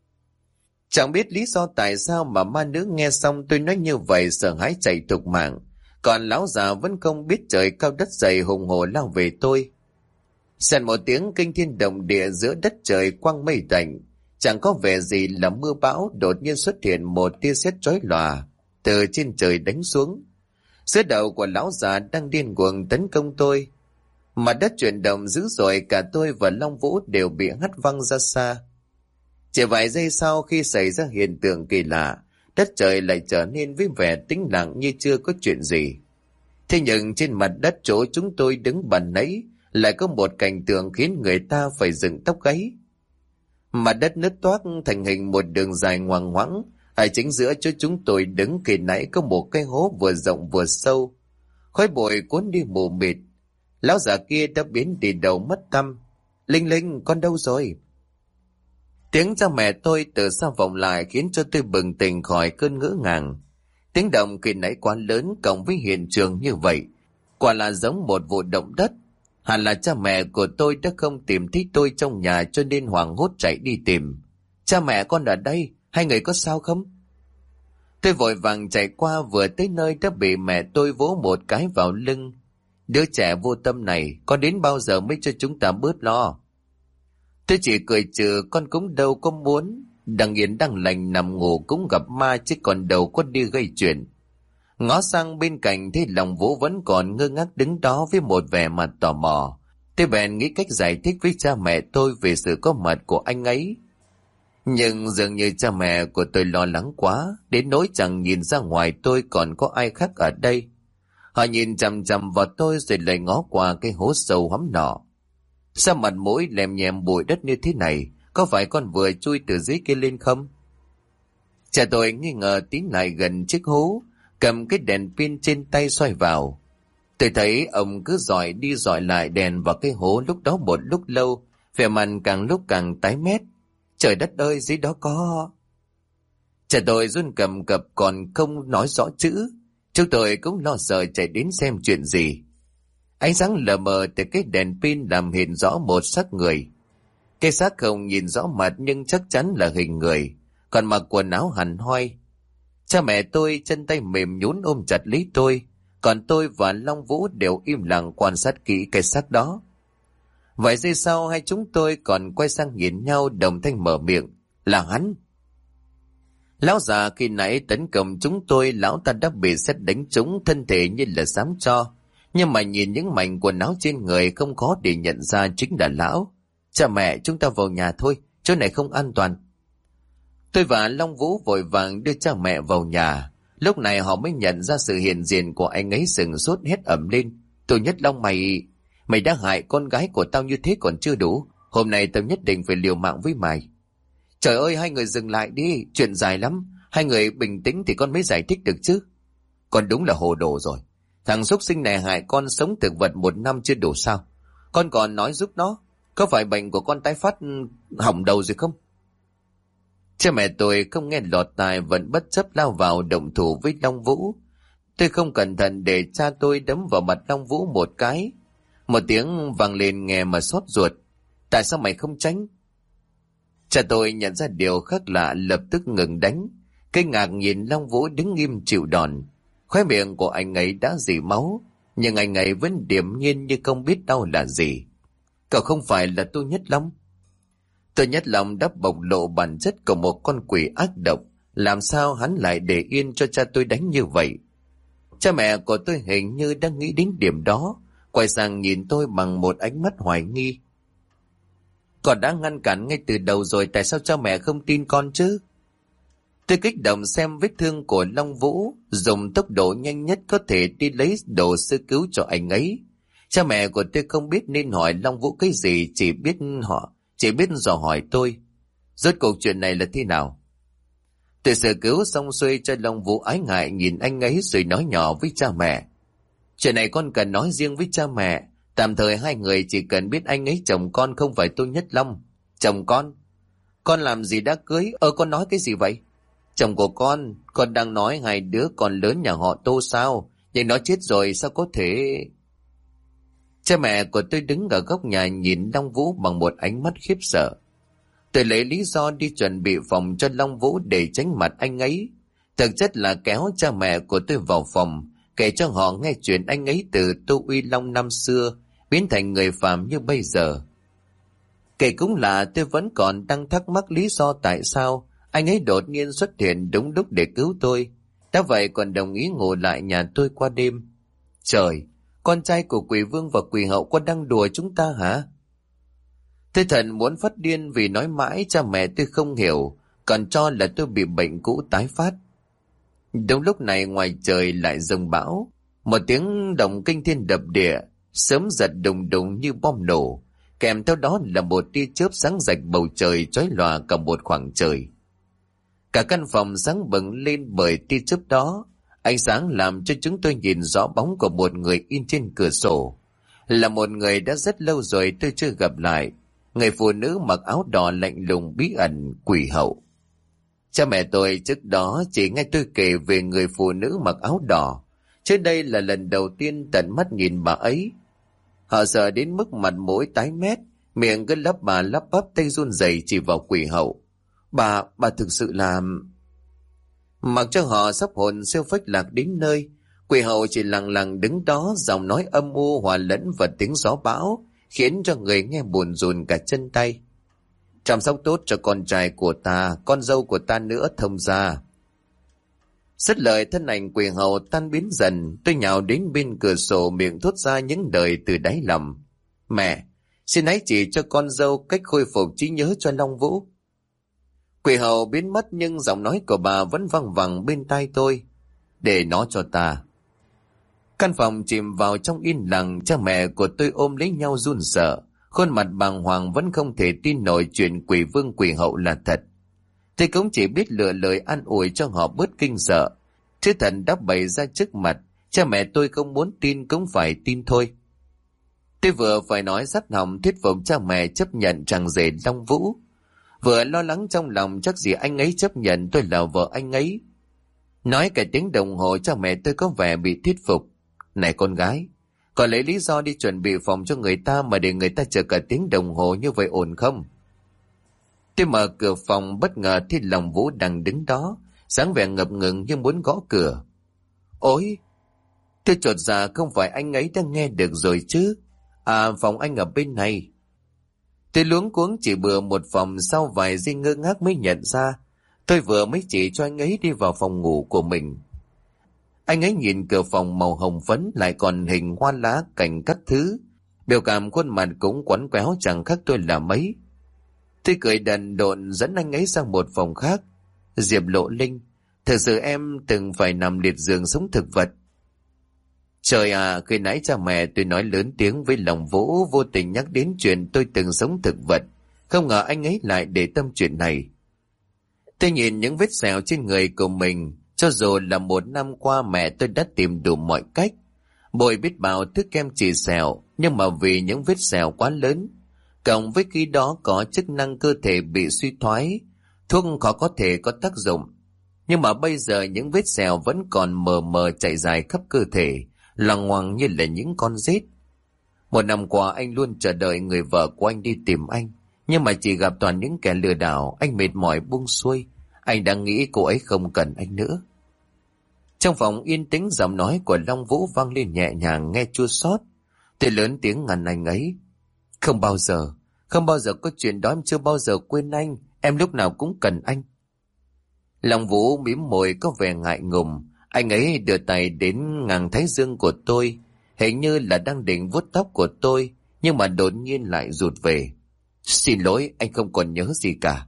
Chẳng biết lý do tại sao mà ma nữ nghe xong tôi nói như vậy sợ hãi chạy thục mạng, còn lão già vẫn không biết trời cao đất dày hùng hổ lao về tôi. Xẹt một tiếng kinh thiên động địa giữa đất trời quang mây tạnh, chẳng có vẻ gì là mưa bão, đột nhiên xuất hiện một tia sét chói lòa từ trên trời đánh xuống. Giữa đầu của lão già đang điên cuồng tấn công tôi. Mặt đất chuyển động dữ dội, cả tôi và Long Vũ đều bị hất văng ra xa. Chỉ vài giây sau khi xảy ra hiện tượng kỳ lạ, đất trời lại trở nên với vẻ tĩnh lặng như chưa có chuyện gì. Thế nhưng trên mặt đất chỗ chúng tôi đứng bàn nãy lại có một cảnh tượng khiến người ta phải dựng tóc gáy. Mặt đất nứt toác thành hình một đường dài ngoằng ngoãng. Ở chính giữa chỗ chúng tôi đứng kỳ nãy có một cái hố vừa rộng vừa sâu. Khói bụi cuốn đi mù mịt. Lão già kia đã biến đi đầu mất tăm. Linh Linh, con đâu rồi? Tiếng cha mẹ tôi từ xa vọng lại khiến cho tôi bừng tỉnh khỏi cơn ngỡ ngàng. Tiếng động kỳ nãy quá lớn cộng với hiện trường như vậy, quả là giống một vụ động đất. Hẳn là cha mẹ của tôi đã không tìm thấy tôi trong nhà cho nên hoảng hốt chạy đi tìm. Cha mẹ con ở đây, hai người có sao không? Tôi vội vàng chạy qua, vừa tới nơi đã bị mẹ tôi vỗ một cái vào lưng. Đứa trẻ vô tâm này, con đến bao giờ mới cho chúng ta bớt lo? Tôi chỉ cười trừ, con cũng đâu có muốn. Đang yên đang lành nằm ngủ cũng gặp ma chứ còn đâu có đi gây chuyện. Ngó sang bên cạnh thấy Long Vũ vẫn còn ngơ ngác đứng đó với một vẻ mặt tò mò. Tôi bèn nghĩ cách giải thích với cha mẹ tôi về sự có mặt của anh ấy. Nhưng dường như cha mẹ của tôi lo lắng quá, đến nỗi chẳng nhìn ra ngoài tôi còn có ai khác ở đây. Họ nhìn chằm chằm vào tôi rồi lại ngó qua cái hố sâu hoắm nọ. Sao mặt mũi lèm nhèm bụi đất như thế này? Có phải con vừa chui từ dưới kia lên không? Cha tôi nghi ngờ tiến lại gần chiếc hố, cầm cái đèn pin trên tay soi vào. Tôi thấy ông cứ dọi đi dọi lại đèn vào cái hố lúc đó một lúc lâu, vẻ mặt càng lúc càng tái mét. Trời đất ơi, dưới đó có... Cha tôi run cầm cập còn không nói rõ chữ. Chúng tôi cũng lo sợ chạy đến xem chuyện gì. Ánh sáng lờ mờ từ cái đèn pin làm hiện rõ một xác người. Cái xác không nhìn rõ mặt nhưng chắc chắn là hình người, còn mặc quần áo hằn hoi. Cha mẹ tôi chân tay mềm nhũn ôm chặt lấy tôi, còn tôi và Long Vũ đều im lặng quan sát kỹ cái xác đó. Vài giây sau hai chúng tôi còn quay sang nhìn nhau, đồng thanh mở miệng, là hắn. Lão già khi nãy tấn công chúng tôi, lão ta đã bị sét đánh trúng, thân thể như là xám tro, nhưng mà nhìn những mảnh quần áo trên người không khó để nhận ra chính là lão. Cha mẹ, chúng ta vào nhà thôi, chỗ này không an toàn. Tôi và Long Vũ vội vàng đưa cha mẹ vào nhà. Lúc này họ mới nhận ra sự hiện diện của anh ấy, sừng sốt hét ẩm lên. Tôi Nhất Long, mày đã hại con gái của tao như thế còn chưa đủ. Hôm nay tao nhất định phải liều mạng với mày. Trời ơi, hai người dừng lại đi, chuyện dài lắm. Hai người bình tĩnh thì con mới giải thích được chứ. Con đúng là hồ đồ rồi. Thằng súc sinh này hại con sống thực vật 1 năm chưa đủ sao? Con còn nói giúp nó. Có phải bệnh của con tái phát hỏng đầu rồi không? Cha mẹ tôi không nghe lọt tai vẫn bất chấp lao vào động thủ với Long Vũ. Tôi không cẩn thận để cha tôi đấm vào mặt Long Vũ một cái. Một tiếng vang lên nghe mà xót ruột. Tại sao mày không tránh? Cha tôi nhận ra điều khác lạ lập tức ngừng đánh, kinh ngạc nhìn Long Vũ đứng im chịu đòn. Khóe miệng của anh ấy đã rỉ máu, nhưng anh ấy vẫn điềm nhiên như không biết đau là gì. Cậu không phải là Tô Nhất Long. Tô Nhất Long đã bộc lộ bản chất của một con quỷ ác độc. Làm sao hắn lại để yên cho cha tôi đánh như vậy? Cha mẹ của tôi hình như đang nghĩ đến điểm đó, quay sang nhìn tôi bằng một ánh mắt hoài nghi. Con đã ngăn cản ngay từ đầu rồi, tại sao cha mẹ không tin con chứ? Tôi kích động xem vết thương của Long Vũ, dùng tốc độ nhanh nhất có thể đi lấy đồ sơ cứu cho anh ấy. Cha mẹ của tôi không biết nên hỏi Long Vũ cái gì, chỉ biết dò hỏi tôi. Rốt cuộc chuyện này là thế nào? Tôi sơ cứu xong xuôi cho Long Vũ ái ngại nhìn anh ấy rồi nói nhỏ với cha mẹ. Chuyện này con cần nói riêng với cha mẹ. Tạm thời hai người chỉ cần biết anh ấy chồng con không phải Tô Nhất Long. Chồng con? Con làm gì đã cưới? Con nói cái gì vậy? Chồng của con đang nói hai đứa con lớn nhà họ Tô sao? Nhưng nó chết rồi sao có thể... Cha mẹ của tôi đứng ở góc nhà nhìn Long Vũ bằng một ánh mắt khiếp sợ. Tôi lấy lý do đi chuẩn bị phòng cho Long Vũ để tránh mặt anh ấy. Thực chất là kéo cha mẹ của tôi vào phòng, kể cho họ nghe chuyện anh ấy từ Tô Uy Long năm xưa biến thành người phàm như bây giờ. Kể cũng là tôi vẫn còn đang thắc mắc lý do tại sao anh ấy đột nhiên xuất hiện đúng lúc để cứu tôi. Đã vậy còn đồng ý ngủ lại nhà tôi qua đêm. Trời, con trai của Quỷ Vương và Quỷ Hậu có đang đùa chúng ta hả? Tôi thần muốn phát điên vì nói mãi cha mẹ tôi không hiểu, còn cho là tôi bị bệnh cũ tái phát. Đúng lúc này ngoài trời lại giông bão, một tiếng động kinh thiên đập địa, sớm giật đùng đùng như bom nổ, kèm theo đó là một tia chớp sáng rạch bầu trời chói lòa cả một khoảng trời. Cả căn phòng sáng bừng lên bởi tia chớp đó, ánh sáng làm cho chúng tôi nhìn rõ bóng của một người in trên cửa sổ. Là một người đã rất lâu rồi tôi chưa gặp lại, người phụ nữ mặc áo đỏ lạnh lùng bí ẩn, Quỷ Hậu. Cha mẹ tôi trước đó chỉ nghe tôi kể về người phụ nữ mặc áo đỏ, chứ đây là lần đầu tiên tận mắt nhìn bà ấy. Họ sợ đến mức mặt mũi tái mét, miệng cứ lắp bà lắp bắp, tay run rẩy chỉ vào Quỷ Hậu. Bà thực sự là... Mặc cho họ sắp hồn siêu phách lạc đến nơi, Quỷ Hậu chỉ lặng lặng đứng đó, giọng nói âm u hòa lẫn vào tiếng gió bão, khiến cho người nghe buồn rùn cả chân tay. Chăm sóc tốt cho con trai của ta, con dâu của ta nữa, thông gia. Dứt lời, thân ảnh Quỷ Hậu tan biến dần. Tôi nhào đến bên cửa sổ, miệng thốt ra những lời từ đáy lòng. Mẹ, xin hãy chỉ cho con dâu cách khôi phục trí nhớ cho Long Vũ. Quỷ Hậu biến mất nhưng giọng nói của bà vẫn văng vẳng bên tai tôi. Để nó cho ta. Căn phòng chìm vào trong yên lặng, cha mẹ của tôi ôm lấy nhau run sợ. Khuôn mặt bàng hoàng vẫn không thể tin nổi chuyện Quỷ Vương Quỷ Hậu là thật. Tôi cũng chỉ biết lựa lời an ủi cho họ bớt kinh sợ. Chứ thần đã bày ra trước mặt, cha mẹ tôi không muốn tin cũng phải tin thôi. Tôi vừa phải nói dắt họng thuyết phục cha mẹ chấp nhận rằng rể Long Vũ, vừa lo lắng trong lòng chắc gì anh ấy chấp nhận tôi là vợ anh ấy. Nói cả tiếng đồng hồ cha mẹ tôi có vẻ bị thuyết phục. Này con gái, còn lấy lý do đi chuẩn bị phòng cho người ta mà để người ta chờ cả tiếng đồng hồ như vậy ổn không? Tôi mở cửa phòng bất ngờ thấy Long Vũ đang đứng đó, dáng vẻ ngập ngừng như muốn gõ cửa. Ôi! Tôi chột dạ, không phải anh ấy đã nghe được rồi chứ? À, phòng anh ở bên này. Tôi luống cuống chỉ bừa một phòng, sau vài giây ngơ ngác mới nhận ra tôi vừa mới chỉ cho anh ấy đi vào phòng ngủ của mình. Anh ấy nhìn cửa phòng màu hồng phấn, lại còn hình hoa lá cảnh các thứ, biểu cảm khuôn mặt cũng quấn quéo chẳng khác tôi là mấy. Tôi cười đần độn dẫn anh ấy sang một phòng khác. Diệp Lộ Linh, thật sự em từng phải nằm liệt giường sống thực vật. Trời à, khi nãy cha mẹ tôi nói lớn tiếng với Long Vũ, vô tình nhắc đến chuyện tôi từng sống thực vật. Không ngờ anh ấy lại để tâm chuyện này. Tôi nhìn những vết sẹo trên người của mình. Cho dù là một năm qua mẹ tôi đã tìm đủ mọi cách, bôi biết bao thứ kem trị sẹo, nhưng mà vì những vết sẹo quá lớn, cộng với khi đó có chức năng cơ thể bị suy thoái, thuốc khó có thể có tác dụng. Nhưng mà bây giờ những vết sẹo vẫn còn mờ mờ chạy dài khắp cơ thể, loằng ngoằng như là những con rết. Một năm qua anh luôn chờ đợi người vợ của anh đi tìm anh, Nhưng mà chỉ gặp toàn những kẻ lừa đảo. Anh mệt mỏi buông xuôi. Anh đang nghĩ cô ấy không cần anh nữa. Trong phòng yên tĩnh, giọng nói của Long Vũ vang lên nhẹ nhàng nghe chua xót. Tôi lớn tiếng ngăn anh ấy. Không bao giờ có chuyện đó, em chưa bao giờ quên anh. Em lúc nào cũng cần anh. Long Vũ mím môi có vẻ ngại ngùng. Anh ấy đưa tay đến ngang thái dương của tôi, hình như là đang định vuốt tóc của tôi, nhưng mà đột nhiên lại rụt về. Xin lỗi, anh không còn nhớ gì cả.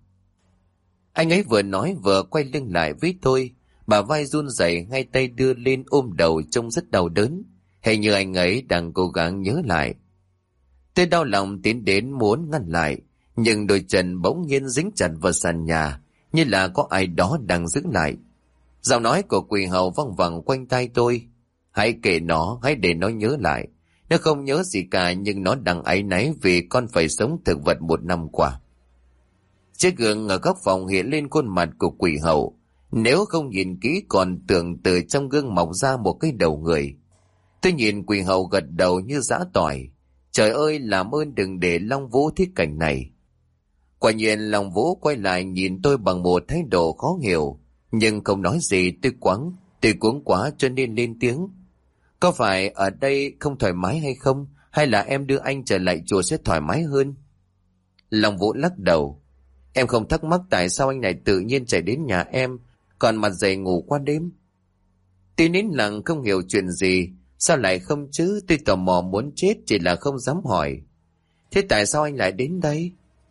Anh ấy vừa nói vừa quay lưng lại với tôi, bả vai run rẩy, hai tay đưa lên ôm đầu trông rất đau đớn, hình như anh ấy đang cố gắng nhớ lại. Tôi đau lòng tiến đến muốn ngăn lại, nhưng đôi chân bỗng nhiên dính chặt vào sàn nhà, như là có ai đó đang giữ lại. Giọng nói của quỷ hầu văng vẳng quanh tai tôi. Hãy kệ nó, hãy để nó nhớ lại. Nó không nhớ gì cả, nhưng nó đang áy náy vì con phải sống thực vật 1 năm qua. Chiếc gương ở góc phòng hiện lên khuôn mặt của quỷ hầu. Nếu không nhìn kỹ còn tưởng từ trong gương mọc ra một cái đầu người. Tôi nhìn quỷ hầu gật đầu như giã tỏi. Trời ơi, làm ơn đừng để Long Vũ thích cảnh này. Quả nhiên Long Vũ quay lại nhìn tôi bằng một thái độ khó hiểu, nhưng không nói gì. Tôi cuống quá cho nên lên tiếng. Có phải ở đây không thoải mái hay không? Hay là em đưa anh trở lại chùa sẽ thoải mái hơn? Long Vũ lắc đầu. Em không thắc mắc tại sao anh này tự nhiên chạy đến nhà em, còn mặt dày ngủ qua đêm. Tôi nín lặng không hiểu chuyện gì. Sao lại không chứ? Tôi tò mò muốn chết, chỉ là không dám hỏi. Thế tại sao anh lại đến đây?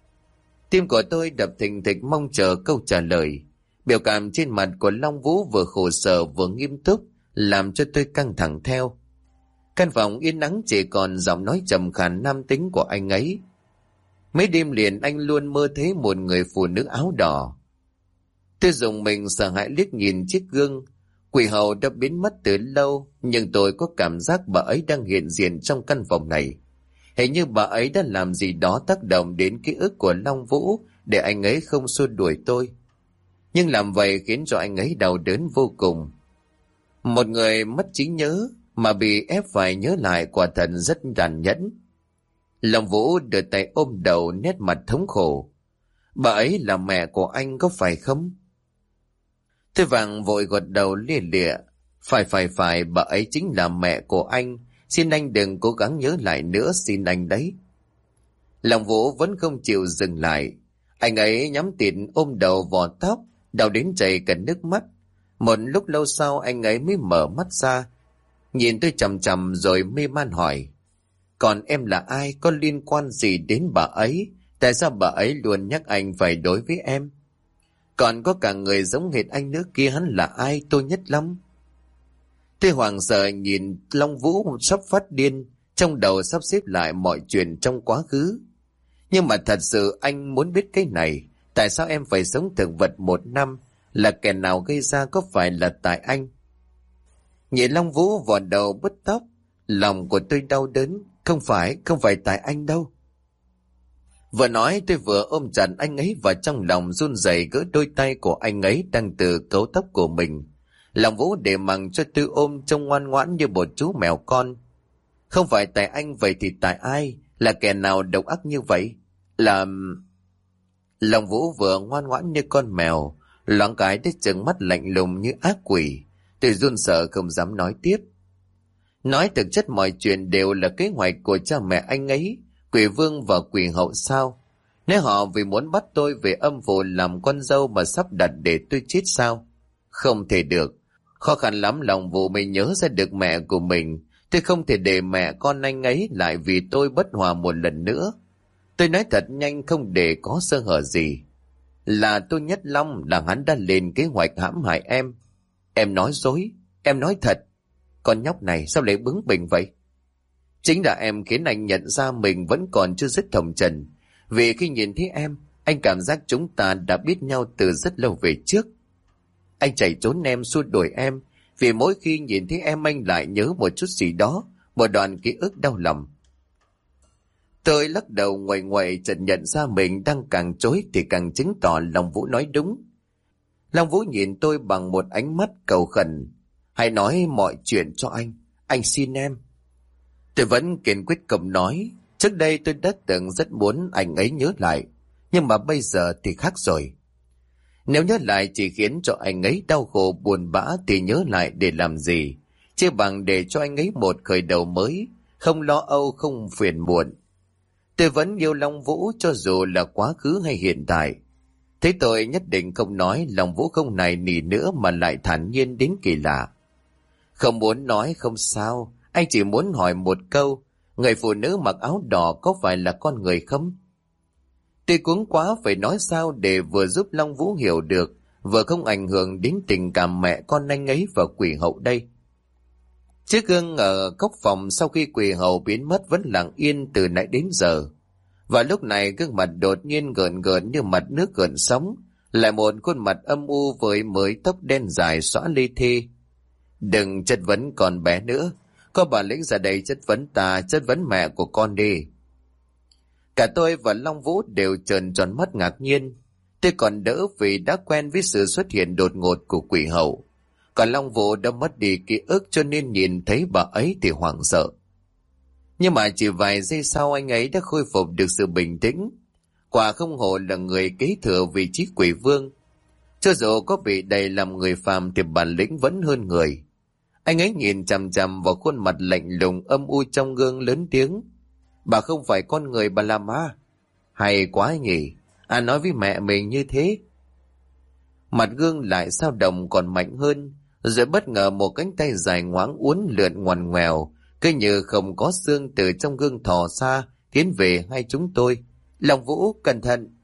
Tim của tôi đập thình thịch mong chờ câu trả lời. Biểu cảm trên mặt của Long Vũ vừa khổ sở vừa nghiêm túc, làm cho tôi căng thẳng theo. Căn phòng yên ắng chỉ còn giọng nói trầm khàn nam tính của anh ấy. Mấy đêm liền anh luôn mơ thấy một người phụ nữ áo đỏ. Tôi dùng mình sợ hãi liếc nhìn chiếc gương. Quỷ hầu đã biến mất từ lâu, nhưng tôi có cảm giác bà ấy đang hiện diện trong căn phòng này. Hình như bà ấy đã làm gì đó tác động đến ký ức của Long Vũ để anh ấy không xua đuổi tôi. Nhưng làm vậy khiến cho anh ấy đau đớn vô cùng. Một người mất trí nhớ mà bị ép phải nhớ lại quả thật rất tàn nhẫn. Long Vũ đưa tay ôm đầu, nét mặt thống khổ. Bà ấy là mẹ của anh có phải không? Tôi vàng vội gật đầu lia lịa. Phải, bà ấy chính là mẹ của anh. Xin anh đừng cố gắng nhớ lại nữa, xin anh đấy. Long Vũ vẫn không chịu dừng lại. Anh ấy nhắm tịt ôm đầu vò tóc, đau đến chảy cả nước mắt. Một lúc lâu sau anh ấy mới mở mắt ra, nhìn tôi chằm chằm rồi mê man hỏi. Còn em là ai, có liên quan gì đến bà ấy? Tại sao bà ấy luôn nhắc anh phải đối với em? Còn có cả người giống hệt anh nữa kia, hắn là ai? Tôi nhất lắm. Tôi hoảng sợ nhìn Long Vũ sắp phát điên, trong đầu sắp xếp lại mọi chuyện trong quá khứ. Nhưng mà thật sự anh muốn biết cái này. Tại sao em phải sống thực vật 1 năm? Là kẻ nào gây ra, có phải là tại anh? Nhìn Long Vũ vò đầu bứt tóc, lòng của tôi đau đớn. Không phải tại anh đâu. Vừa nói tôi vừa ôm chặt anh ấy vào trong lòng, run rẩy gỡ đôi tay của anh ấy đang từ cấu tóc của mình. Long Vũ để mặc cho tôi ôm trông ngoan ngoãn như một chú mèo con. Không phải tại anh, vậy thì tại ai? Là kẻ nào độc ác như vậy? Là... Long Vũ vừa ngoan ngoãn như con mèo, loáng cái tới trừng mắt lạnh lùng như ác quỷ. Tôi run sợ không dám nói tiếp. Nói thực chất mọi chuyện đều là kế hoạch của cha mẹ anh ấy, Quỷ Vương và Quỷ Hậu sao? Nếu họ vì muốn bắt tôi về âm phủ làm con dâu mà sắp đặt để tôi chết sao? Không thể được. Khó khăn lắm Long Vũ mới nhớ ra được mẹ của mình. Tôi không thể để mẹ con anh ấy lại vì tôi bất hòa một lần nữa. Tôi nói thật nhanh không để có sơ hở gì. Là tôi Nhất Long, là hắn đã lên kế hoạch hãm hại em. Em nói dối, em nói thật. Con nhóc này sao lại bướng bỉnh vậy? Chính là em khiến anh nhận ra mình vẫn còn chưa dứt hồng trần. Vì khi nhìn thấy em, anh cảm giác chúng ta đã biết nhau từ rất lâu về trước. Anh chạy trốn em, xua đuổi em. Vì mỗi khi nhìn thấy em anh lại nhớ một chút gì đó, một đoạn ký ức đau lòng. Tôi lắc đầu ngoại ngoại, chợt nhận ra mình đang càng chối thì càng chứng tỏ Long Vũ nói đúng. Long Vũ nhìn tôi bằng một ánh mắt cầu khẩn. Hãy nói mọi chuyện cho anh xin em. Tôi vẫn kiên quyết không nói. Trước đây tôi đã từng rất muốn anh ấy nhớ lại. Nhưng mà bây giờ thì khác rồi. Nếu nhớ lại chỉ khiến cho anh ấy đau khổ buồn bã thì nhớ lại để làm gì? Chứ bằng để cho anh ấy một khởi đầu mới, không lo âu không phiền muộn. Tôi vẫn yêu Long Vũ cho dù là quá khứ hay hiện tại. Thế tôi nhất định không nói Long Vũ không nài nỉ nữa mà lại thản nhiên đến kỳ lạ. Không muốn nói không sao, anh chỉ muốn hỏi một câu, người phụ nữ mặc áo đỏ có phải là con người không? Tôi cuống quá phải nói sao để vừa giúp Long Vũ hiểu được, vừa không ảnh hưởng đến tình cảm mẹ con anh ấy và quỷ hậu đây. Chiếc gương ở góc phòng sau khi quỷ hậu biến mất vẫn lặng yên từ nãy đến giờ. Và lúc này gương mặt đột nhiên gợn gợn như mặt nước gợn sóng, lại một khuôn mặt âm u với mớ tóc đen dài xõa lê thê. Đừng chất vấn con bé nữa, có bản lĩnh ra đây chất vấn ta, chất vấn mẹ của con đi. Cả tôi và Long Vũ đều trợn tròn mắt ngạc nhiên. Tôi còn đỡ vì đã quen với sự xuất hiện đột ngột của quỷ hậu. Còn Long Vũ đã mất đi ký ức cho nên nhìn thấy bà ấy thì hoảng sợ. Nhưng mà chỉ vài giây sau anh ấy đã khôi phục được sự bình tĩnh. Quả không hổ là người kế thừa vị trí quỷ vương. Cho dù có bị đầy làm người phàm thì bản lĩnh vẫn hơn người. Anh ấy nhìn chằm chằm vào khuôn mặt lạnh lùng âm u trong gương lớn tiếng. Bà không phải con người, bà là ma. Hay quá nhỉ, nói với mẹ mình như thế. Mặt gương lại dao động còn mạnh hơn, rồi bất ngờ một cánh tay dài ngoáng uốn lượn ngoằn ngoèo, cứ như không có xương từ trong gương thò xa, tiến về hai chúng tôi. Long Vũ, cẩn thận.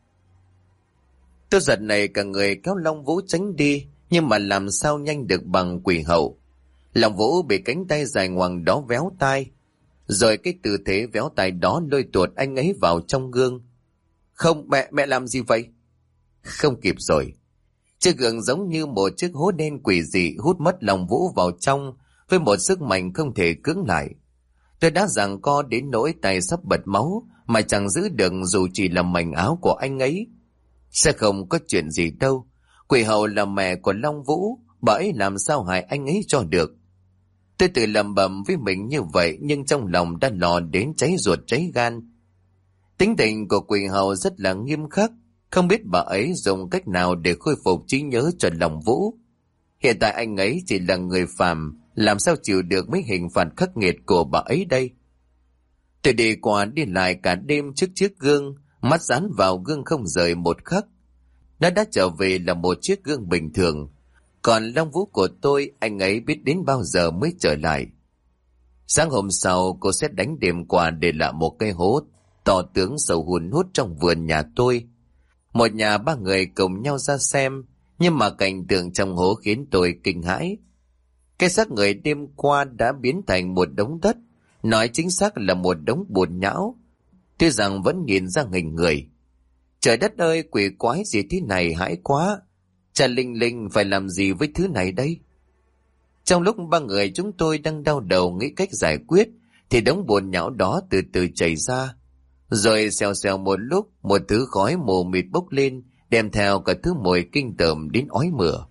Tôi giật này cả người kéo Long Vũ tránh đi, nhưng mà làm sao nhanh được bằng quỷ hậu. Long Vũ bị cánh tay dài ngoằng đó véo tai, rồi cái tư thế véo tai đó lôi tuột anh ấy vào trong gương. Không, mẹ làm gì vậy? Không kịp rồi. Chiếc gương giống như một chiếc hố đen quỷ dị hút mất Long Vũ vào trong với một sức mạnh không thể cưỡng lại. Tôi đã giằng co đến nỗi tay sắp bật máu mà chẳng giữ được dù chỉ là mảnh áo của anh ấy. Sẽ không có chuyện gì đâu. Quỷ hậu là mẹ của Long Vũ, bà ấy làm sao hại anh ấy cho được. Tôi tự lẩm bẩm với mình như vậy nhưng trong lòng đã lò đến cháy ruột cháy gan. Tính tình của quỷ hậu rất là nghiêm khắc, không biết bà ấy dùng cách nào để khôi phục trí nhớ cho Long Vũ. Hiện tại anh ấy chỉ là người phàm, làm sao chịu được mấy hình phạt khắc nghiệt của bà ấy đây. Tôi đi qua đi lại cả đêm trước chiếc gương, mắt dán vào gương không rời một khắc. Nó đã trở về là một chiếc gương bình thường. Còn Long Vũ của tôi, anh ấy biết đến bao giờ mới trở lại. Sáng hôm sau, cô sẽ đánh đêm qua để lại một cây hố to tướng sâu hun hút trong vườn nhà tôi. Một nhà ba người cùng nhau ra xem, nhưng mà cảnh tượng trong hố khiến tôi kinh hãi. Cái xác người đêm qua đã biến thành một đống đất, nói chính xác là một đống bùn nhão. Tuy rằng vẫn nhìn ra hình người. Trời đất ơi, quỷ quái gì thế này, hãi quá. Cha Linh Linh phải làm gì với thứ này đây? Trong lúc ba người chúng tôi đang đau đầu nghĩ cách giải quyết, thì đống bùn nhão đó từ từ chảy ra. Rồi xèo xèo một lúc, một thứ khói mù mịt bốc lên, đem theo cả thứ mùi kinh tởm đến ói mửa.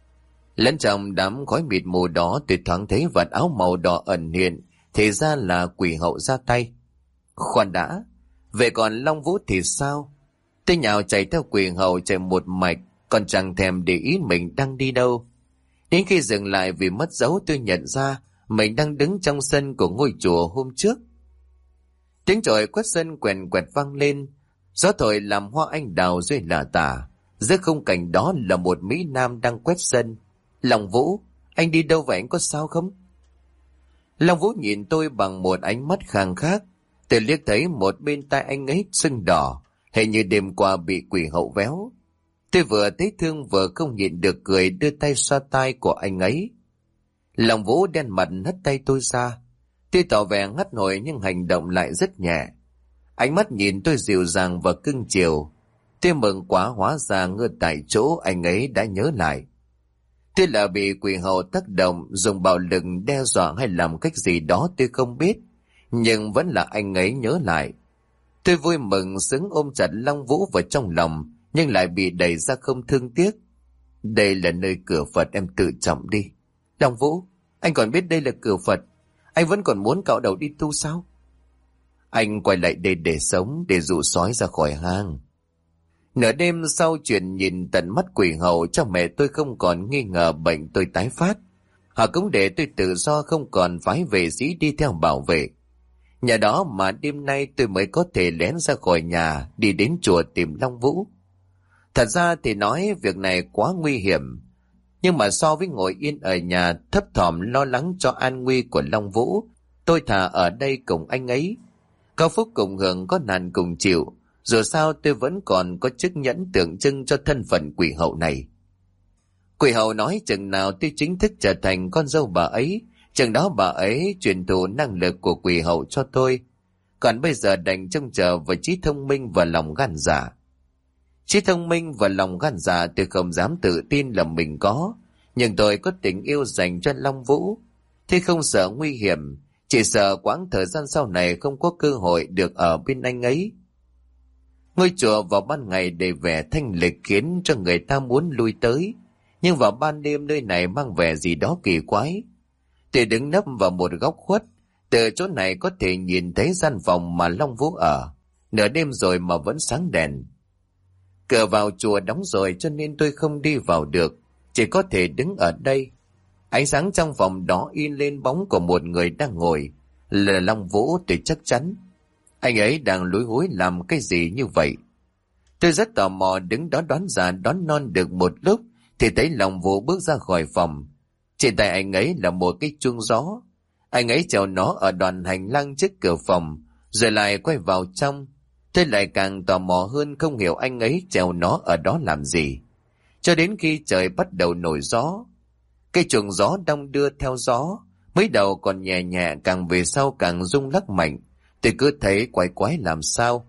Lẫn trong đám khói mịt mù đó, tôi thoáng thấy vạt áo màu đỏ ẩn hiện, thì ra là quỷ hậu ra tay. Khoan đã, vậy còn Long Vũ thì sao? Tôi nhào chạy theo quỷ hậu chạy một mạch, còn chẳng thèm để ý mình đang đi đâu. Đến khi dừng lại vì mất dấu, tôi nhận ra mình đang đứng trong sân của ngôi chùa hôm trước. Tiếng chổi quét sân quèn quẹt vang lên, gió thổi làm hoa anh đào rơi lả tả. Giữa khung cảnh đó là một mỹ nam đang quét sân. Long Vũ, anh đi đâu vậy, anh có sao không? Long Vũ nhìn tôi bằng một ánh mắt khang khác. Tôi liếc thấy một bên tai anh ấy sưng đỏ, hình như đêm qua bị quỷ hậu véo. Tôi vừa thấy thương vừa không nhịn được cười, đưa tay xoa tai của anh ấy. Long Vũ đen mặt hất tay tôi ra. Tôi tỏ vẻ ngắt nổi nhưng hành động lại rất nhẹ. Ánh mắt nhìn tôi dịu dàng và cưng chiều. Tôi mừng quá, hóa ra ngơ tại chỗ anh ấy đã nhớ lại. Tôi là bị quỷ hậu tác động, dùng bạo lực đe dọa hay làm cách gì đó tôi không biết, nhưng vẫn là anh ấy nhớ lại. Tôi vui mừng xứng ôm chặt Long Vũ vào trong lòng, nhưng lại bị đẩy ra không thương tiếc. Đây là nơi cửa Phật, em tự trọng đi. Long Vũ, anh còn biết đây là cửa Phật, anh vẫn còn muốn cạo đầu đi tu sao? Anh quay lại đây để sống, để dụ sói ra khỏi hang. Nửa đêm sau chuyện nhìn tận mắt quỷ hậu, cha mẹ tôi không còn nghi ngờ bệnh tôi tái phát. Họ cũng để tôi tự do, không còn phái vệ sĩ đi theo bảo vệ. Nhờ đó mà đêm nay tôi mới có thể lén ra khỏi nhà đi đến chùa tìm Long Vũ. Thật ra thì nói việc này quá nguy hiểm, nhưng mà so với ngồi yên ở nhà thấp thỏm lo lắng cho an nguy của Long Vũ, tôi thà ở đây cùng anh ấy. Có phúc cùng hưởng, có nạn cùng chịu. Dù sao tôi vẫn còn có chức nhẫn tượng trưng cho thân phận quỷ hậu này. Quỷ hậu nói chừng nào tôi chính thức trở thành con dâu bà ấy, chừng đó bà ấy truyền thụ năng lực của quỷ hậu cho tôi. Còn bây giờ đành trông chờ vào trí thông minh và lòng gan dạ. Trí thông minh và lòng gan dạ tôi không dám tự tin là mình có, nhưng tôi có tình yêu dành cho Long Vũ. Thế không sợ nguy hiểm, chỉ sợ quãng thời gian sau này không có cơ hội được ở bên anh ấy. Ngôi chùa vào ban ngày đầy vẻ thanh lịch khiến cho người ta muốn lui tới, nhưng vào ban đêm nơi này mang vẻ gì đó kỳ quái. Tôi đứng nấp vào một góc khuất, từ chỗ này có thể nhìn thấy gian phòng mà Long Vũ ở. Nửa đêm rồi mà vẫn sáng đèn. Cửa vào chùa đóng rồi cho nên tôi không đi vào được, chỉ có thể đứng ở đây. Ánh sáng trong phòng đó in lên bóng của một người đang ngồi, là Long Vũ tôi chắc chắn. Anh ấy đang lúi húi làm cái gì như vậy? Tôi rất tò mò đứng đó đoán già đoán non được một lúc thì thấy Long Vũ bước ra khỏi phòng. Trên tay anh ấy là một cái chuông gió. Anh ấy treo nó ở đoạn hành lang trước cửa phòng, rồi lại quay vào trong. Tôi lại càng tò mò hơn, không hiểu anh ấy treo nó ở đó làm gì. Cho đến khi trời bắt đầu nổi gió. Cây chuông gió đong đưa theo gió, mới đầu còn nhẹ nhẹ, càng về sau càng rung lắc mạnh. Tôi cứ thấy quái quái làm sao.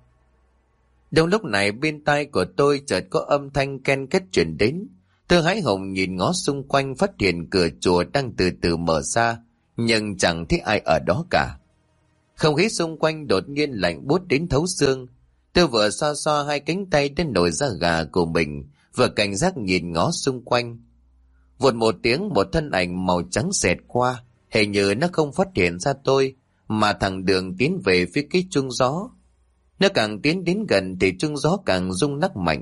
Đúng lúc này bên tai của tôi chợt có âm thanh ken két truyền đến. Tôi hái hùng nhìn ngó xung quanh, phát hiện cửa chùa đang từ từ mở ra, nhưng chẳng thấy ai ở đó cả. Không khí xung quanh đột nhiên lạnh buốt đến thấu xương. Tôi vừa xoa xoa hai cánh tay đến nổi da gà của mình, vừa cảnh giác nhìn ngó xung quanh. Vụt một tiếng, một thân ảnh màu trắng xẹt qua, hình như nó không phát hiện ra tôi, mà thẳng đường tiến về phía cái chuông gió. Nó càng tiến đến gần thì chuông gió càng rung lắc mạnh.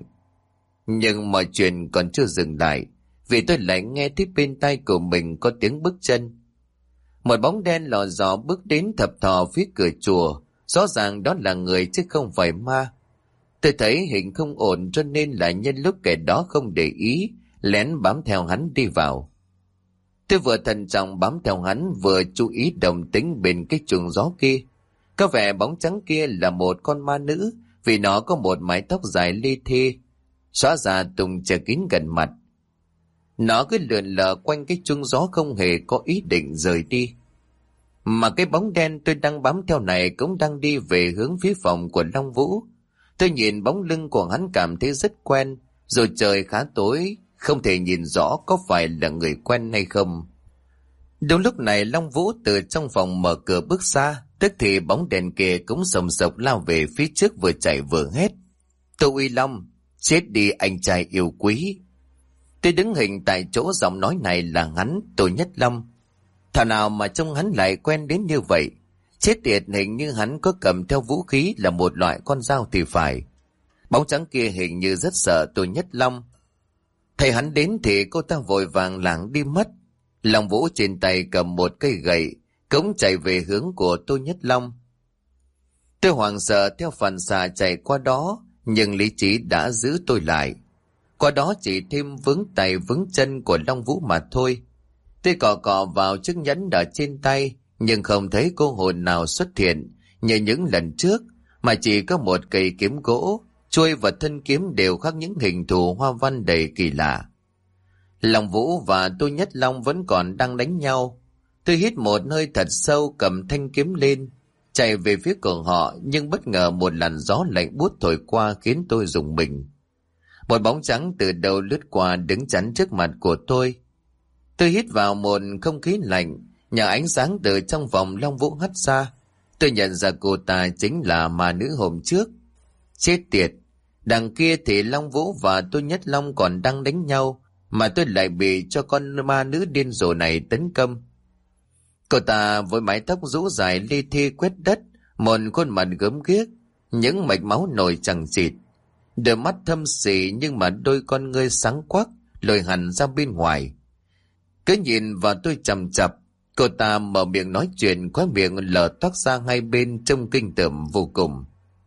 Nhưng mọi chuyện còn chưa dừng lại, vì tôi lại nghe thấy bên tai của mình có tiếng bước chân. Một bóng đen lò dò bước đến thập thò phía cửa chùa, rõ ràng đó là người chứ không phải ma. Tôi thấy hình không ổn cho nên là nhân lúc kẻ đó không để ý, lén bám theo hắn đi vào. Tôi vừa thận trọng bám theo hắn, vừa chú ý động tĩnh bên cái chuông gió kia. Có vẻ bóng trắng kia là một con ma nữ, vì nó có một mái tóc dài li thi, xóa ra tùng che kín gần mặt. Nó cứ lượn lờ quanh cái chuông gió, không hề có ý định rời đi. Mà cái bóng đen tôi đang bám theo này cũng đang đi về hướng phía phòng của Long Vũ. Tôi nhìn bóng lưng của hắn cảm thấy rất quen, dù trời khá tối, không thể nhìn rõ có phải là người quen hay không. Đúng lúc này Long Vũ từ trong phòng mở cửa bước ra, tức thì bóng đèn kia cũng sầm sộc lao về phía trước, vừa chạy vừa hét: "Tô Uy Long, chết đi anh trai yêu quý!" Tôi đứng hình tại chỗ, giọng nói này là hắn, Tô Nhất Long. Thảo nào mà trông hắn lại quen đến như vậy. Chết tiệt, hình như hắn có cầm theo vũ khí là một loại con dao thì phải. Bóng trắng kia hình như rất sợ Tô Nhất Long. Thấy hắn đến thì cô ta vội vàng lảng đi mất. Long Vũ trên tay cầm một cây gậy, cũng chạy về hướng của Tô Nhất Long. Tôi hoảng sợ theo phản xạ chạy qua đó, nhưng lý trí đã giữ tôi lại. Qua đó chỉ thêm vướng tay vướng chân của Long Vũ mà thôi. Tôi cọ cọ vào chiếc nhẫn ở trên tay, nhưng không thấy cô hồn nào xuất hiện như những lần trước, mà chỉ có một cây kiếm gỗ, chuôi và thân kiếm đều khắc những hình thù hoa văn đầy kỳ lạ. Long Vũ và Tô Nhất Long vẫn còn đang đánh nhau. Tôi hít một hơi thật sâu, cầm thanh kiếm lên, chạy về phía của họ, nhưng bất ngờ một làn gió lạnh buốt thổi qua khiến tôi rùng mình. Một bóng trắng từ đầu lướt qua đứng chắn trước mặt của tôi. Tôi hít vào một không khí lạnh, nhờ ánh sáng từ trong vòng Long Vũ hắt ra. Tôi nhận ra cô ta chính là ma nữ hôm trước. Chết tiệt, đằng kia thì Long Vũ và Tô Nhất Long còn đang đánh nhau, mà tôi lại bị cho con ma nữ điên rồ này tấn công. Cô ta với mái tóc rũ dài li thi quét đất, một khuôn mặt gớm ghiếc, những mạch máu nổi chằng chịt. Đôi mắt thâm sỉ nhưng mà đôi con ngươi sáng quắc, lồi hẳn ra bên ngoài. Cứ nhìn vào tôi chằm chặp, cô ta mở miệng nói chuyện, khóe miệng lở toác ra hai bên trông kinh tởm vô cùng.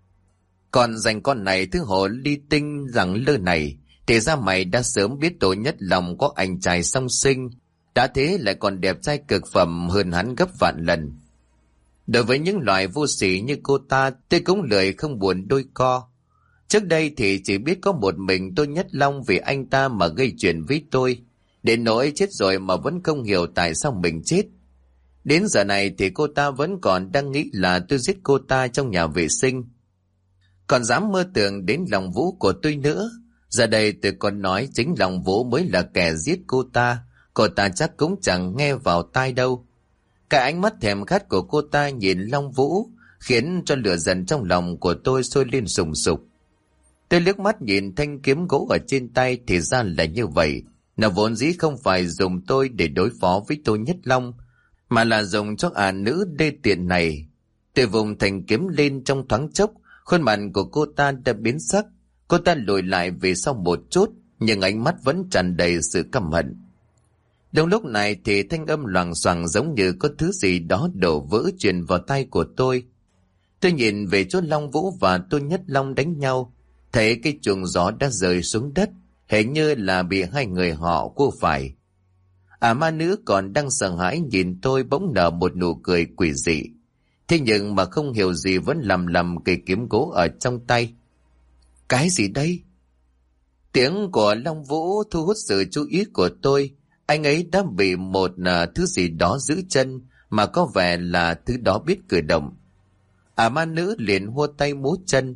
Còn dành con này thứ hồ ly tinh rằng lơ này, thì ra mày đã sớm biết Tô Nhất Long có anh trai song sinh, đã thế lại còn đẹp trai cực phẩm hơn hắn gấp vạn lần. Đối với những loại vô sĩ như cô ta, tôi cũng lười không buồn đôi co. Trước đây thì chỉ biết có một mình Tô Nhất Long vì anh ta mà gây chuyện với tôi, đến nỗi chết rồi mà vẫn không hiểu tại sao mình chết. Đến giờ này thì cô ta vẫn còn đang nghĩ là tôi giết cô ta trong nhà vệ sinh, còn dám mơ tưởng đến Long Vũ của tôi nữa. Giờ đây tôi còn nói chính Long Vũ mới là kẻ giết cô ta chắc cũng chẳng nghe vào tai đâu. Cái ánh mắt thèm khát của cô ta nhìn Long Vũ khiến cho lửa giận trong lòng của tôi sôi lên sùng sục. Tôi liếc mắt nhìn thanh kiếm gỗ ở trên tay, thì ra là như vậy. Nó vốn dĩ không phải dùng tôi để đối phó với Tô Nhất Long, mà là dùng cho nữ đê tiện này. Tôi vùng thanh kiếm lên trong thoáng chốc, khuôn mặt của cô ta đã biến sắc. Cô ta lùi lại về sau một chút, nhưng ánh mắt vẫn tràn đầy sự căm hận. Đúng lúc này thì thanh âm loằng xoằng giống như có thứ gì đó đổ vỡ truyền vào tai của tôi. Tôi nhìn về chỗ Long Vũ và Tô Nhất Long đánh nhau, thấy cái chuồng gió đã rơi xuống đất, hình như là bị hai người họ cua phải. Ma nữ còn đang sợ hãi nhìn tôi bỗng nở một nụ cười quỷ dị. Thế nhưng mà không hiểu gì vẫn lầm cây kiếm gỗ ở trong tay. Cái gì đây? Tiếng của Long Vũ thu hút sự chú ý của tôi. Anh ấy đã bị một thứ gì đó giữ chân, mà có vẻ là thứ đó biết cử động. Ma nữ liền hô tay múa chân.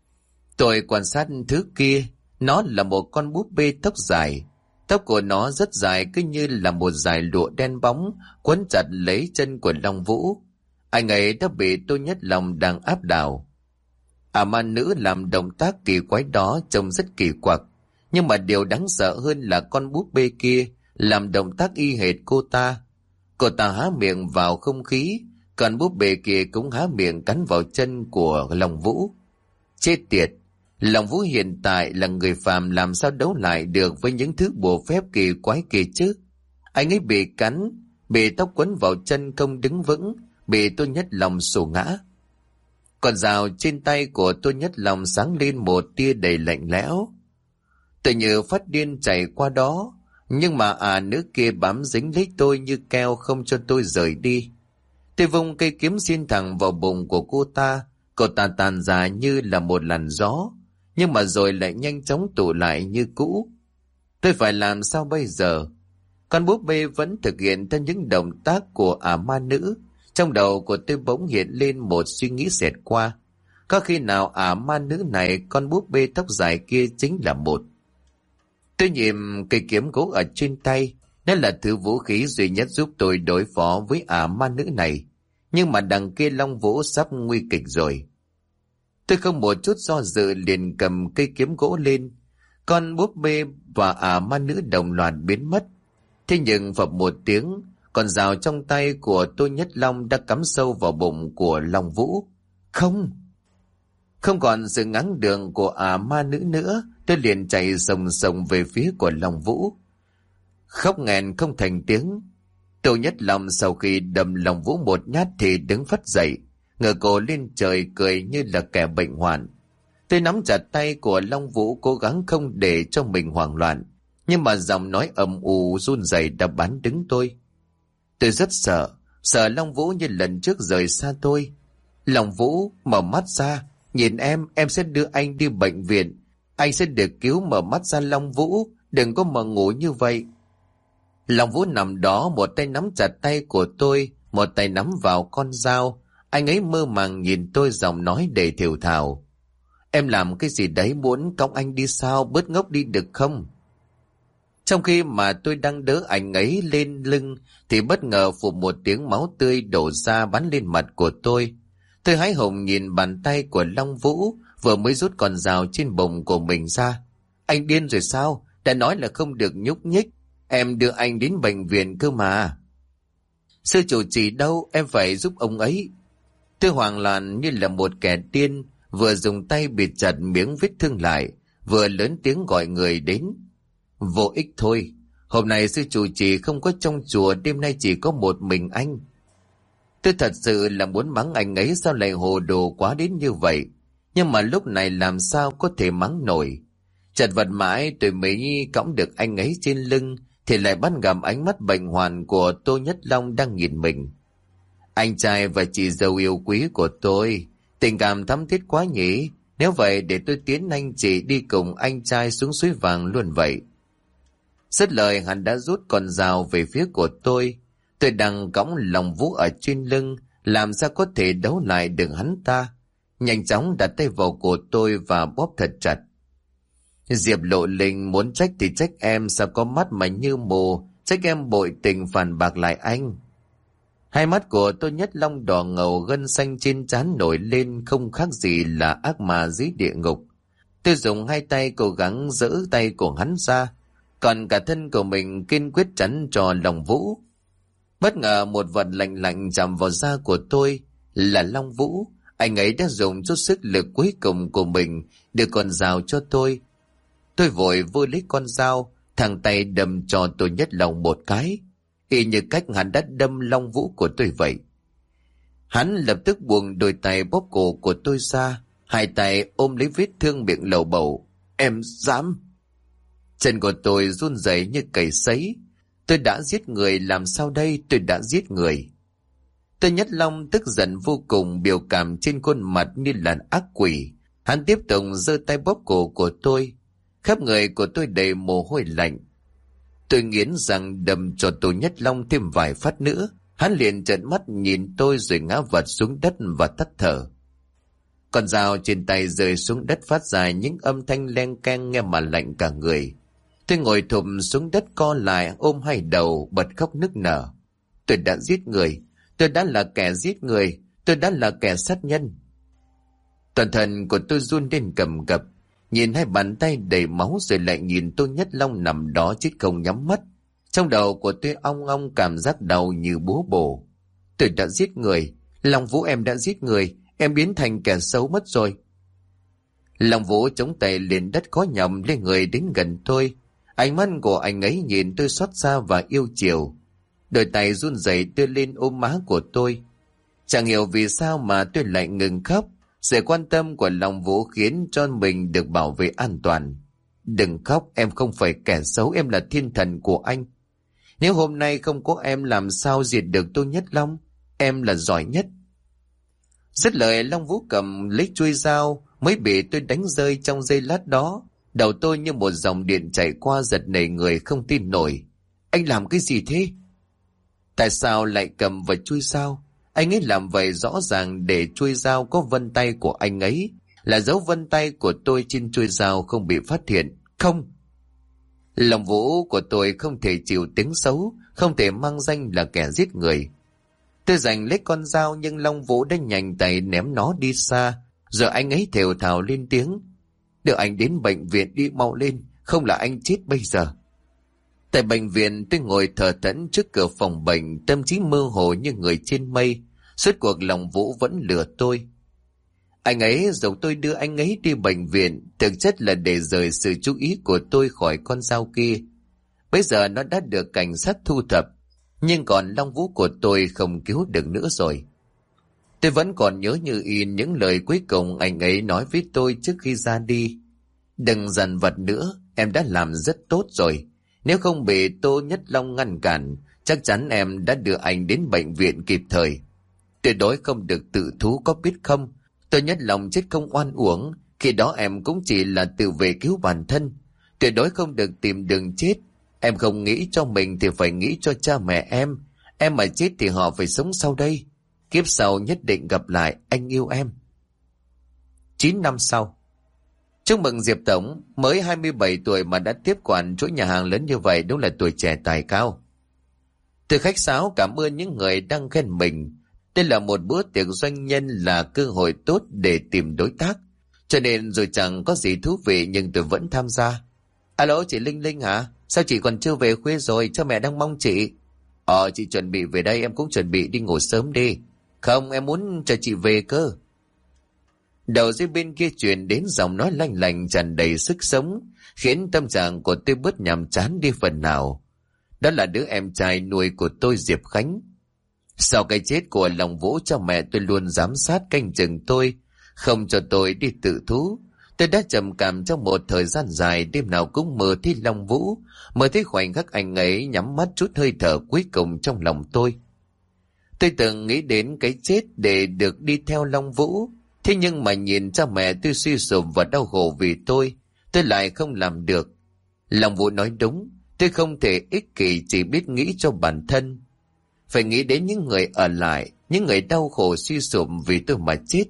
Tôi quan sát thứ kia, nó là một con búp bê tóc dài. Tóc của nó rất dài, cứ như là một dải lụa đen bóng quấn chặt lấy chân của Long Vũ. Anh ấy đã bị Tô Nhất Long đang áp đảo. Ma nữ làm động tác kỳ quái đó trông rất kỳ quặc, nhưng mà điều đáng sợ hơn là con búp bê kia làm động tác y hệt cô ta. Cô ta há miệng vào không khí, còn búp bê kia cũng há miệng cắn vào chân của Long Vũ. Chết tiệt! Long Vũ hiện tại là người phàm, làm sao đấu lại được với những thứ bùa phép kỳ quái kia chứ? Anh ấy bị cắn, bị tóc quấn vào chân không đứng vững, bị Tô Nhất Long xô ngã. Con dao trên tay của Tô Nhất Long sáng lên một tia đầy lạnh lẽo. Tôi như phát điên chạy qua đó, nhưng mà nữ kia bám dính lấy tôi như keo không cho tôi rời đi. Tôi vung cây kiếm xiên thẳng vào bụng của cô ta tàn ra như là một làn gió, nhưng mà rồi lại nhanh chóng tụ lại như cũ. Tôi phải làm sao bây giờ? Con búp bê vẫn thực hiện theo những động tác của ma nữ. Trong đầu của tôi bỗng hiện lên một suy nghĩ xẹt qua. Có khi nào ma nữ này, con búp bê tóc dài kia chính là một? Tôi nhìn cây kiếm gỗ ở trên tay, đó là thứ vũ khí duy nhất giúp tôi đối phó với ma nữ này. Nhưng mà đằng kia Long Vũ sắp nguy kịch rồi. Tôi không một chút do dự liền cầm cây kiếm gỗ lên. Con búp bê và ma nữ đồng loạt biến mất. Thế nhưng phập một tiếng, con dao trong tay của Tô Nhất Long đã cắm sâu vào bụng của Long Vũ. Không còn sự ngáng đường của ma nữ nữa, tôi liền chạy sồng sồng về phía của Long Vũ. Khóc nghẹn không thành tiếng. Tô Nhất Long sau khi đâm Long Vũ một nhát thì đứng phắt dậy, ngửa cổ lên trời cười như là kẻ bệnh hoạn. Tôi nắm chặt tay của Long Vũ, cố gắng không để cho mình hoảng loạn, nhưng mà giọng nói âm u run rẩy đã bán đứng tôi. Tôi rất sợ Long Vũ như lần trước rời xa tôi. Long Vũ, mở mắt ra, nhìn em sẽ đưa anh đi bệnh viện. Anh sẽ được cứu, mở mắt ra Long Vũ, đừng có mà ngủ như vậy. Long Vũ nằm đó, một tay nắm chặt tay của tôi, một tay nắm vào con dao. Anh ấy mơ màng nhìn tôi, giọng nói đầy thều thào. Em làm cái gì đấy, muốn cõng anh đi sao, bớt ngốc đi được không? Trong khi mà tôi đang đỡ anh ấy lên lưng thì bất ngờ phụt một tiếng máu tươi đổ ra bắn lên mặt của tôi. Tôi hái hùng nhìn bàn tay của Long Vũ vừa mới rút con dao trên bụng của mình ra. Anh điên rồi sao? Đã nói là không được nhúc nhích. Em đưa anh đến bệnh viện cơ mà. Sư chủ chỉ đâu, em phải giúp ông ấy. Tôi hoảng loạn như là một kẻ điên, vừa dùng tay bịt chặt miếng vết thương lại, vừa lớn tiếng gọi người đến. Vô ích thôi, hôm nay sư trụ trì không có trong chùa, đêm nay chỉ có một mình anh. Tôi thật sự là muốn mắng anh ấy sao lại hồ đồ quá đến như vậy, nhưng mà lúc này làm sao có thể mắng nổi. Chật vật mãi tôi mới cõng được anh ấy trên lưng thì lại bắt gặp ánh mắt bệnh hoạn của Tô Nhất Long đang nhìn mình. Anh trai và chị dâu yêu quý của tôi, tình cảm thắm thiết quá nhỉ. Nếu vậy để tôi tiến anh chị đi cùng anh trai xuống suối vàng luôn vậy. Dứt lời hắn đã rút con dao về phía của tôi. Tôi đang cõng Long Vũ ở trên lưng, làm sao có thể đấu lại được hắn ta. Nhanh chóng đặt tay vào cổ tôi và bóp thật chặt. Diệp Lộ Linh muốn trách thì trách em, sao có mắt mà như mù, trách em bội tình phản bạc lại anh. Hai mắt của Tô Nhất Long đỏ ngầu, gân xanh trên trán nổi lên không khác gì là ác ma dưới địa ngục. Tôi dùng hai tay cố gắng giỡ tay của hắn ra, còn cả thân của mình kiên quyết chắn cho Long Vũ. Bất ngờ một vật lạnh lạnh chạm vào da của tôi, là Long Vũ. Anh ấy đã dùng chút sức lực cuối cùng của mình đưa con dao cho tôi. Tôi vội vơ lấy con dao, thẳng tay đâm cho Tô Nhất Long một cái, y như cách hắn đã đâm Long Vũ của tôi vậy. Hắn lập tức buông đôi tay bóp cổ của tôi ra, hai tay ôm lấy vết thương miệng lầu bầu. Em dám? Chân của tôi run rẩy như cầy sấy. Tôi đã giết người, làm sao đây? Tôi đã giết người. Tô Nhất Long tức giận vô cùng, biểu cảm trên khuôn mặt như là ác quỷ. Hắn tiếp tục giơ tay bóp cổ của tôi. Khắp người của tôi đầy mồ hôi lạnh. Tôi nghiến răng đâm cho Tô Nhất Long thêm vài phát nữa. Hắn liền trợn mắt nhìn tôi rồi ngã vật xuống đất và tắt thở. Con dao trên tay rơi xuống đất phát ra những âm thanh len keng nghe mà lạnh cả người. Tôi ngồi thụp xuống đất co lại ôm hai đầu bật khóc nức nở. Tôi đã giết người. Tôi đã là kẻ giết người. Tôi đã là kẻ sát nhân. Toàn thân của tôi run lên cầm cập. Nhìn hai bàn tay đầy máu rồi lại nhìn Tô Nhất Long nằm đó chết không nhắm mắt. Trong đầu của tôi ong ong cảm giác đau như búa bổ. Tôi đã giết người. Long Vũ, em đã giết người. Em biến thành kẻ xấu mất rồi. Long Vũ chống tay lên đất khó nhọc lên người đến gần tôi. Ánh mắt của anh ấy nhìn tôi xót xa và yêu chiều. Đôi tay run rẩy đưa lên ôm má của tôi. Chẳng hiểu vì sao mà tôi lại ngừng khóc. Sự quan tâm của Long Vũ khiến cho mình được bảo vệ an toàn. Đừng khóc, em không phải kẻ xấu, em là thiên thần của anh. Nếu hôm nay không có em làm sao diệt được Tô Nhất Long? Em là giỏi nhất. Dứt lời Long Vũ cầm lấy chuôi dao mới bị tôi đánh rơi trong giây lát đó. Đầu tôi như một dòng điện chảy qua, giật nảy người không tin nổi. Anh làm cái gì thế? Tại sao lại cầm vào chuôi dao? Anh ấy làm vậy rõ ràng để chuôi dao có vân tay của anh ấy, là dấu vân tay của tôi trên chuôi dao không bị phát hiện. Không! Lòng Vũ của tôi không thể chịu tiếng xấu, không thể mang danh là kẻ giết người. Tôi giành lấy con dao nhưng Long Vũ đã nhanh tay ném nó đi xa, rồi anh ấy thều thào lên tiếng. Đưa anh đến bệnh viện đi, mau lên, không là anh chết bây giờ. Tại bệnh viện tôi ngồi thờ thẫn trước cửa phòng bệnh, tâm trí mơ hồ như người trên mây. Suốt cuộc Long Vũ vẫn lừa tôi. Anh ấy dù tôi đưa anh ấy đi bệnh viện, thực chất là để rời sự chú ý của tôi khỏi con dao kia. Bây giờ nó đã được cảnh sát thu thập, nhưng còn Long Vũ của tôi không cứu được nữa rồi. Tôi vẫn còn nhớ như in những lời cuối cùng anh ấy nói với tôi trước khi ra đi. Đừng dằn vặt nữa, em đã làm rất tốt rồi. Nếu không bị Tô Nhất Long ngăn cản, chắc chắn em đã đưa anh đến bệnh viện kịp thời. Tuyệt đối không được tự thú, có biết không? Tô Nhất Long chết không oan uổng, khi đó em cũng chỉ là tự vệ cứu bản thân. Tuyệt đối không được tìm đường chết. Em không nghĩ cho mình thì phải nghĩ cho cha mẹ em. Em mà chết thì họ phải sống sau đây. Kiếp sau nhất định gặp lại, anh yêu em. 9 năm sau. Chúc mừng Diệp Tổng, mới 27 tuổi mà đã tiếp quản chuỗi nhà hàng lớn như vậy, đúng là tuổi trẻ tài cao. Tôi khách sáo cảm ơn những người đang khen mình. Đây là một bữa tiệc doanh nhân, là cơ hội tốt để tìm đối tác. Cho nên rồi chẳng có gì thú vị nhưng tôi vẫn tham gia. Alo, chị Linh Linh hả? Sao chị còn chưa về khuya rồi, cha mẹ đang mong chị. Chị chuẩn bị về đây, em cũng chuẩn bị đi ngủ sớm đi. Không, em muốn chờ chị về cơ. Đầu dây bên kia truyền đến giọng nói lanh lành tràn đầy sức sống, khiến tâm trạng của tôi bớt nhàm chán đi phần nào. Đó là đứa em trai nuôi của tôi, Diệp Khánh. Sau cái chết của Long Vũ, cha mẹ tôi luôn giám sát canh chừng tôi, không cho tôi đi tự thú. Tôi đã trầm cảm trong một thời gian dài, đêm nào cũng mơ thấy Long Vũ, mơ thấy khoảnh khắc anh ấy nhắm mắt trút hơi thở cuối cùng trong lòng tôi. Tôi từng nghĩ đến cái chết để được đi theo Long Vũ, thế nhưng mà nhìn cha mẹ tôi suy sụp và đau khổ vì tôi lại không làm được. Long Vũ nói đúng, tôi không thể ích kỷ chỉ biết nghĩ cho bản thân. Phải nghĩ đến những người ở lại, những người đau khổ suy sụp vì tôi mà chết.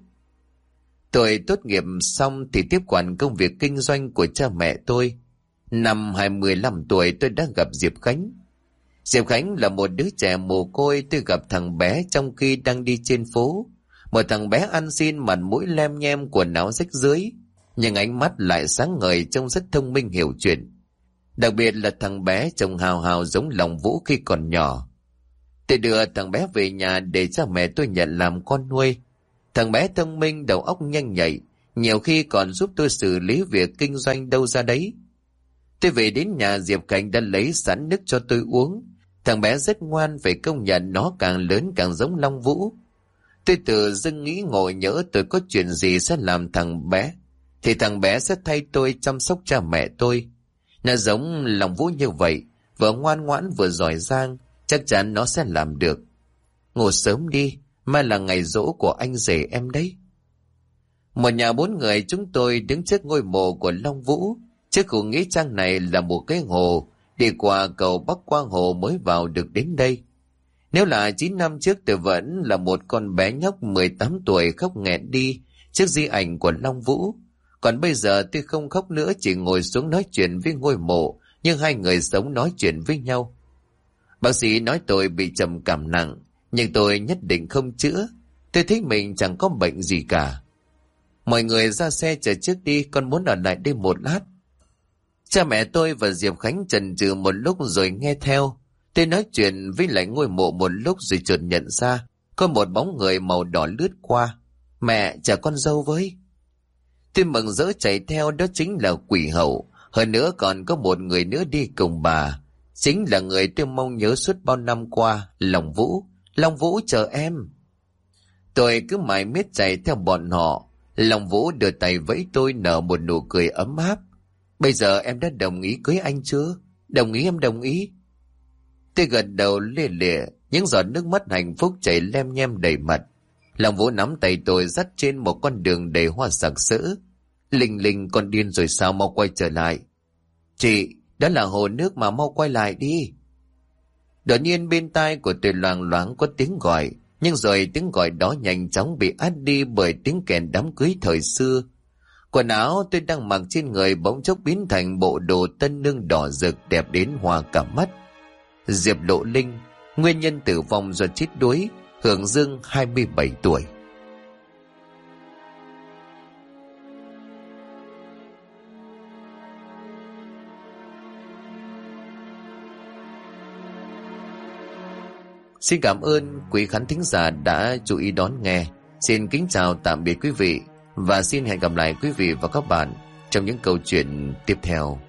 Tôi tốt nghiệp xong thì tiếp quản công việc kinh doanh của cha mẹ tôi. Năm 25 tuổi tôi đã gặp Diệp Khánh. Diệp Khánh là một đứa trẻ mồ côi. Tôi gặp thằng bé trong khi đang đi trên phố. Một thằng bé ăn xin, mặt mũi lem nhem, quần áo rách rưới, nhưng ánh mắt lại sáng ngời, trông rất thông minh hiểu chuyện. Đặc biệt là thằng bé trông hào hào giống Long Vũ khi còn nhỏ. Tôi đưa thằng bé về nhà để cha mẹ tôi nhận làm con nuôi. Thằng bé thông minh, đầu óc nhanh nhạy, nhiều khi còn giúp tôi xử lý việc kinh doanh đâu ra đấy. Tôi về đến nhà, Diệp Khánh đã lấy sẵn nước cho tôi uống. Thằng bé rất ngoan, phải công nhận nó càng lớn càng giống Long Vũ. Tôi tự dưng nghĩ ngồi nhỡ tôi có chuyện gì sẽ làm thằng bé, thì thằng bé sẽ thay tôi chăm sóc cha mẹ tôi. Nó giống Long Vũ như vậy, vừa ngoan ngoãn vừa giỏi giang, chắc chắn nó sẽ làm được. Ngủ sớm đi, mai là ngày giỗ của anh rể em đấy. Một nhà 4 người chúng tôi đứng trước ngôi mộ của Long Vũ. Chiếc khu nghĩa trang này là một cái hồ, đi qua cầu bắc qua hồ mới vào được đến đây. Nếu là 9 năm trước, tôi vẫn là một con bé nhóc 18 tuổi khóc nghẹn đi trước di ảnh của Long Vũ. Còn bây giờ tôi không khóc nữa, chỉ ngồi xuống nói chuyện với ngôi mộ như hai người sống nói chuyện với nhau. Bác sĩ nói tôi bị trầm cảm nặng, nhưng tôi nhất định không chữa. Tôi thấy mình chẳng có bệnh gì cả. Mọi người ra xe chờ trước đi, con muốn ở lại đây một lát. Cha mẹ tôi và Diệp Khánh chần chừ một lúc rồi nghe theo. Tôi nói chuyện với lại ngôi mộ một lúc rồi chợt nhận ra có một bóng người màu đỏ lướt qua. Mẹ, chở con dâu với. Tôi mừng rỡ chạy theo, đó chính là Quỷ Hậu. Hơn nữa còn có một người nữa đi cùng bà, chính là người tôi mong nhớ suốt bao năm qua, Long Vũ. Long Vũ chờ em. Tôi cứ mãi miết chạy theo bọn họ. Long Vũ đưa tay vẫy tôi, nở một nụ cười ấm áp. Bây giờ em đã đồng ý cưới anh chưa? Đồng ý, em đồng ý. Tôi gật đầu lia lịa, những giọt nước mắt hạnh phúc chảy lem nhem đầy mặt. Long Vũ nắm tay tôi dắt trên một con đường đầy hoa sặc sỡ. Linh Linh, con điên rồi sao, mau quay trở lại. Chị, đó là hồ nước mà, mau quay lại đi. Đột nhiên bên tai của tôi loang loáng có tiếng gọi, nhưng rồi tiếng gọi đó nhanh chóng bị át đi bởi tiếng kèn đám cưới thời xưa. Quần áo tôi đang mặc trên người bỗng chốc biến thành bộ đồ tân nương đỏ rực đẹp đến hoa cả mắt. Diệp Lộ Linh, nguyên nhân tử vong do chết đuối, hưởng dương 27 tuổi. Xin cảm ơn quý khán thính giả đã chú ý đón nghe. Xin kính chào tạm biệt quý vị và xin hẹn gặp lại quý vị và các bạn trong những câu chuyện tiếp theo.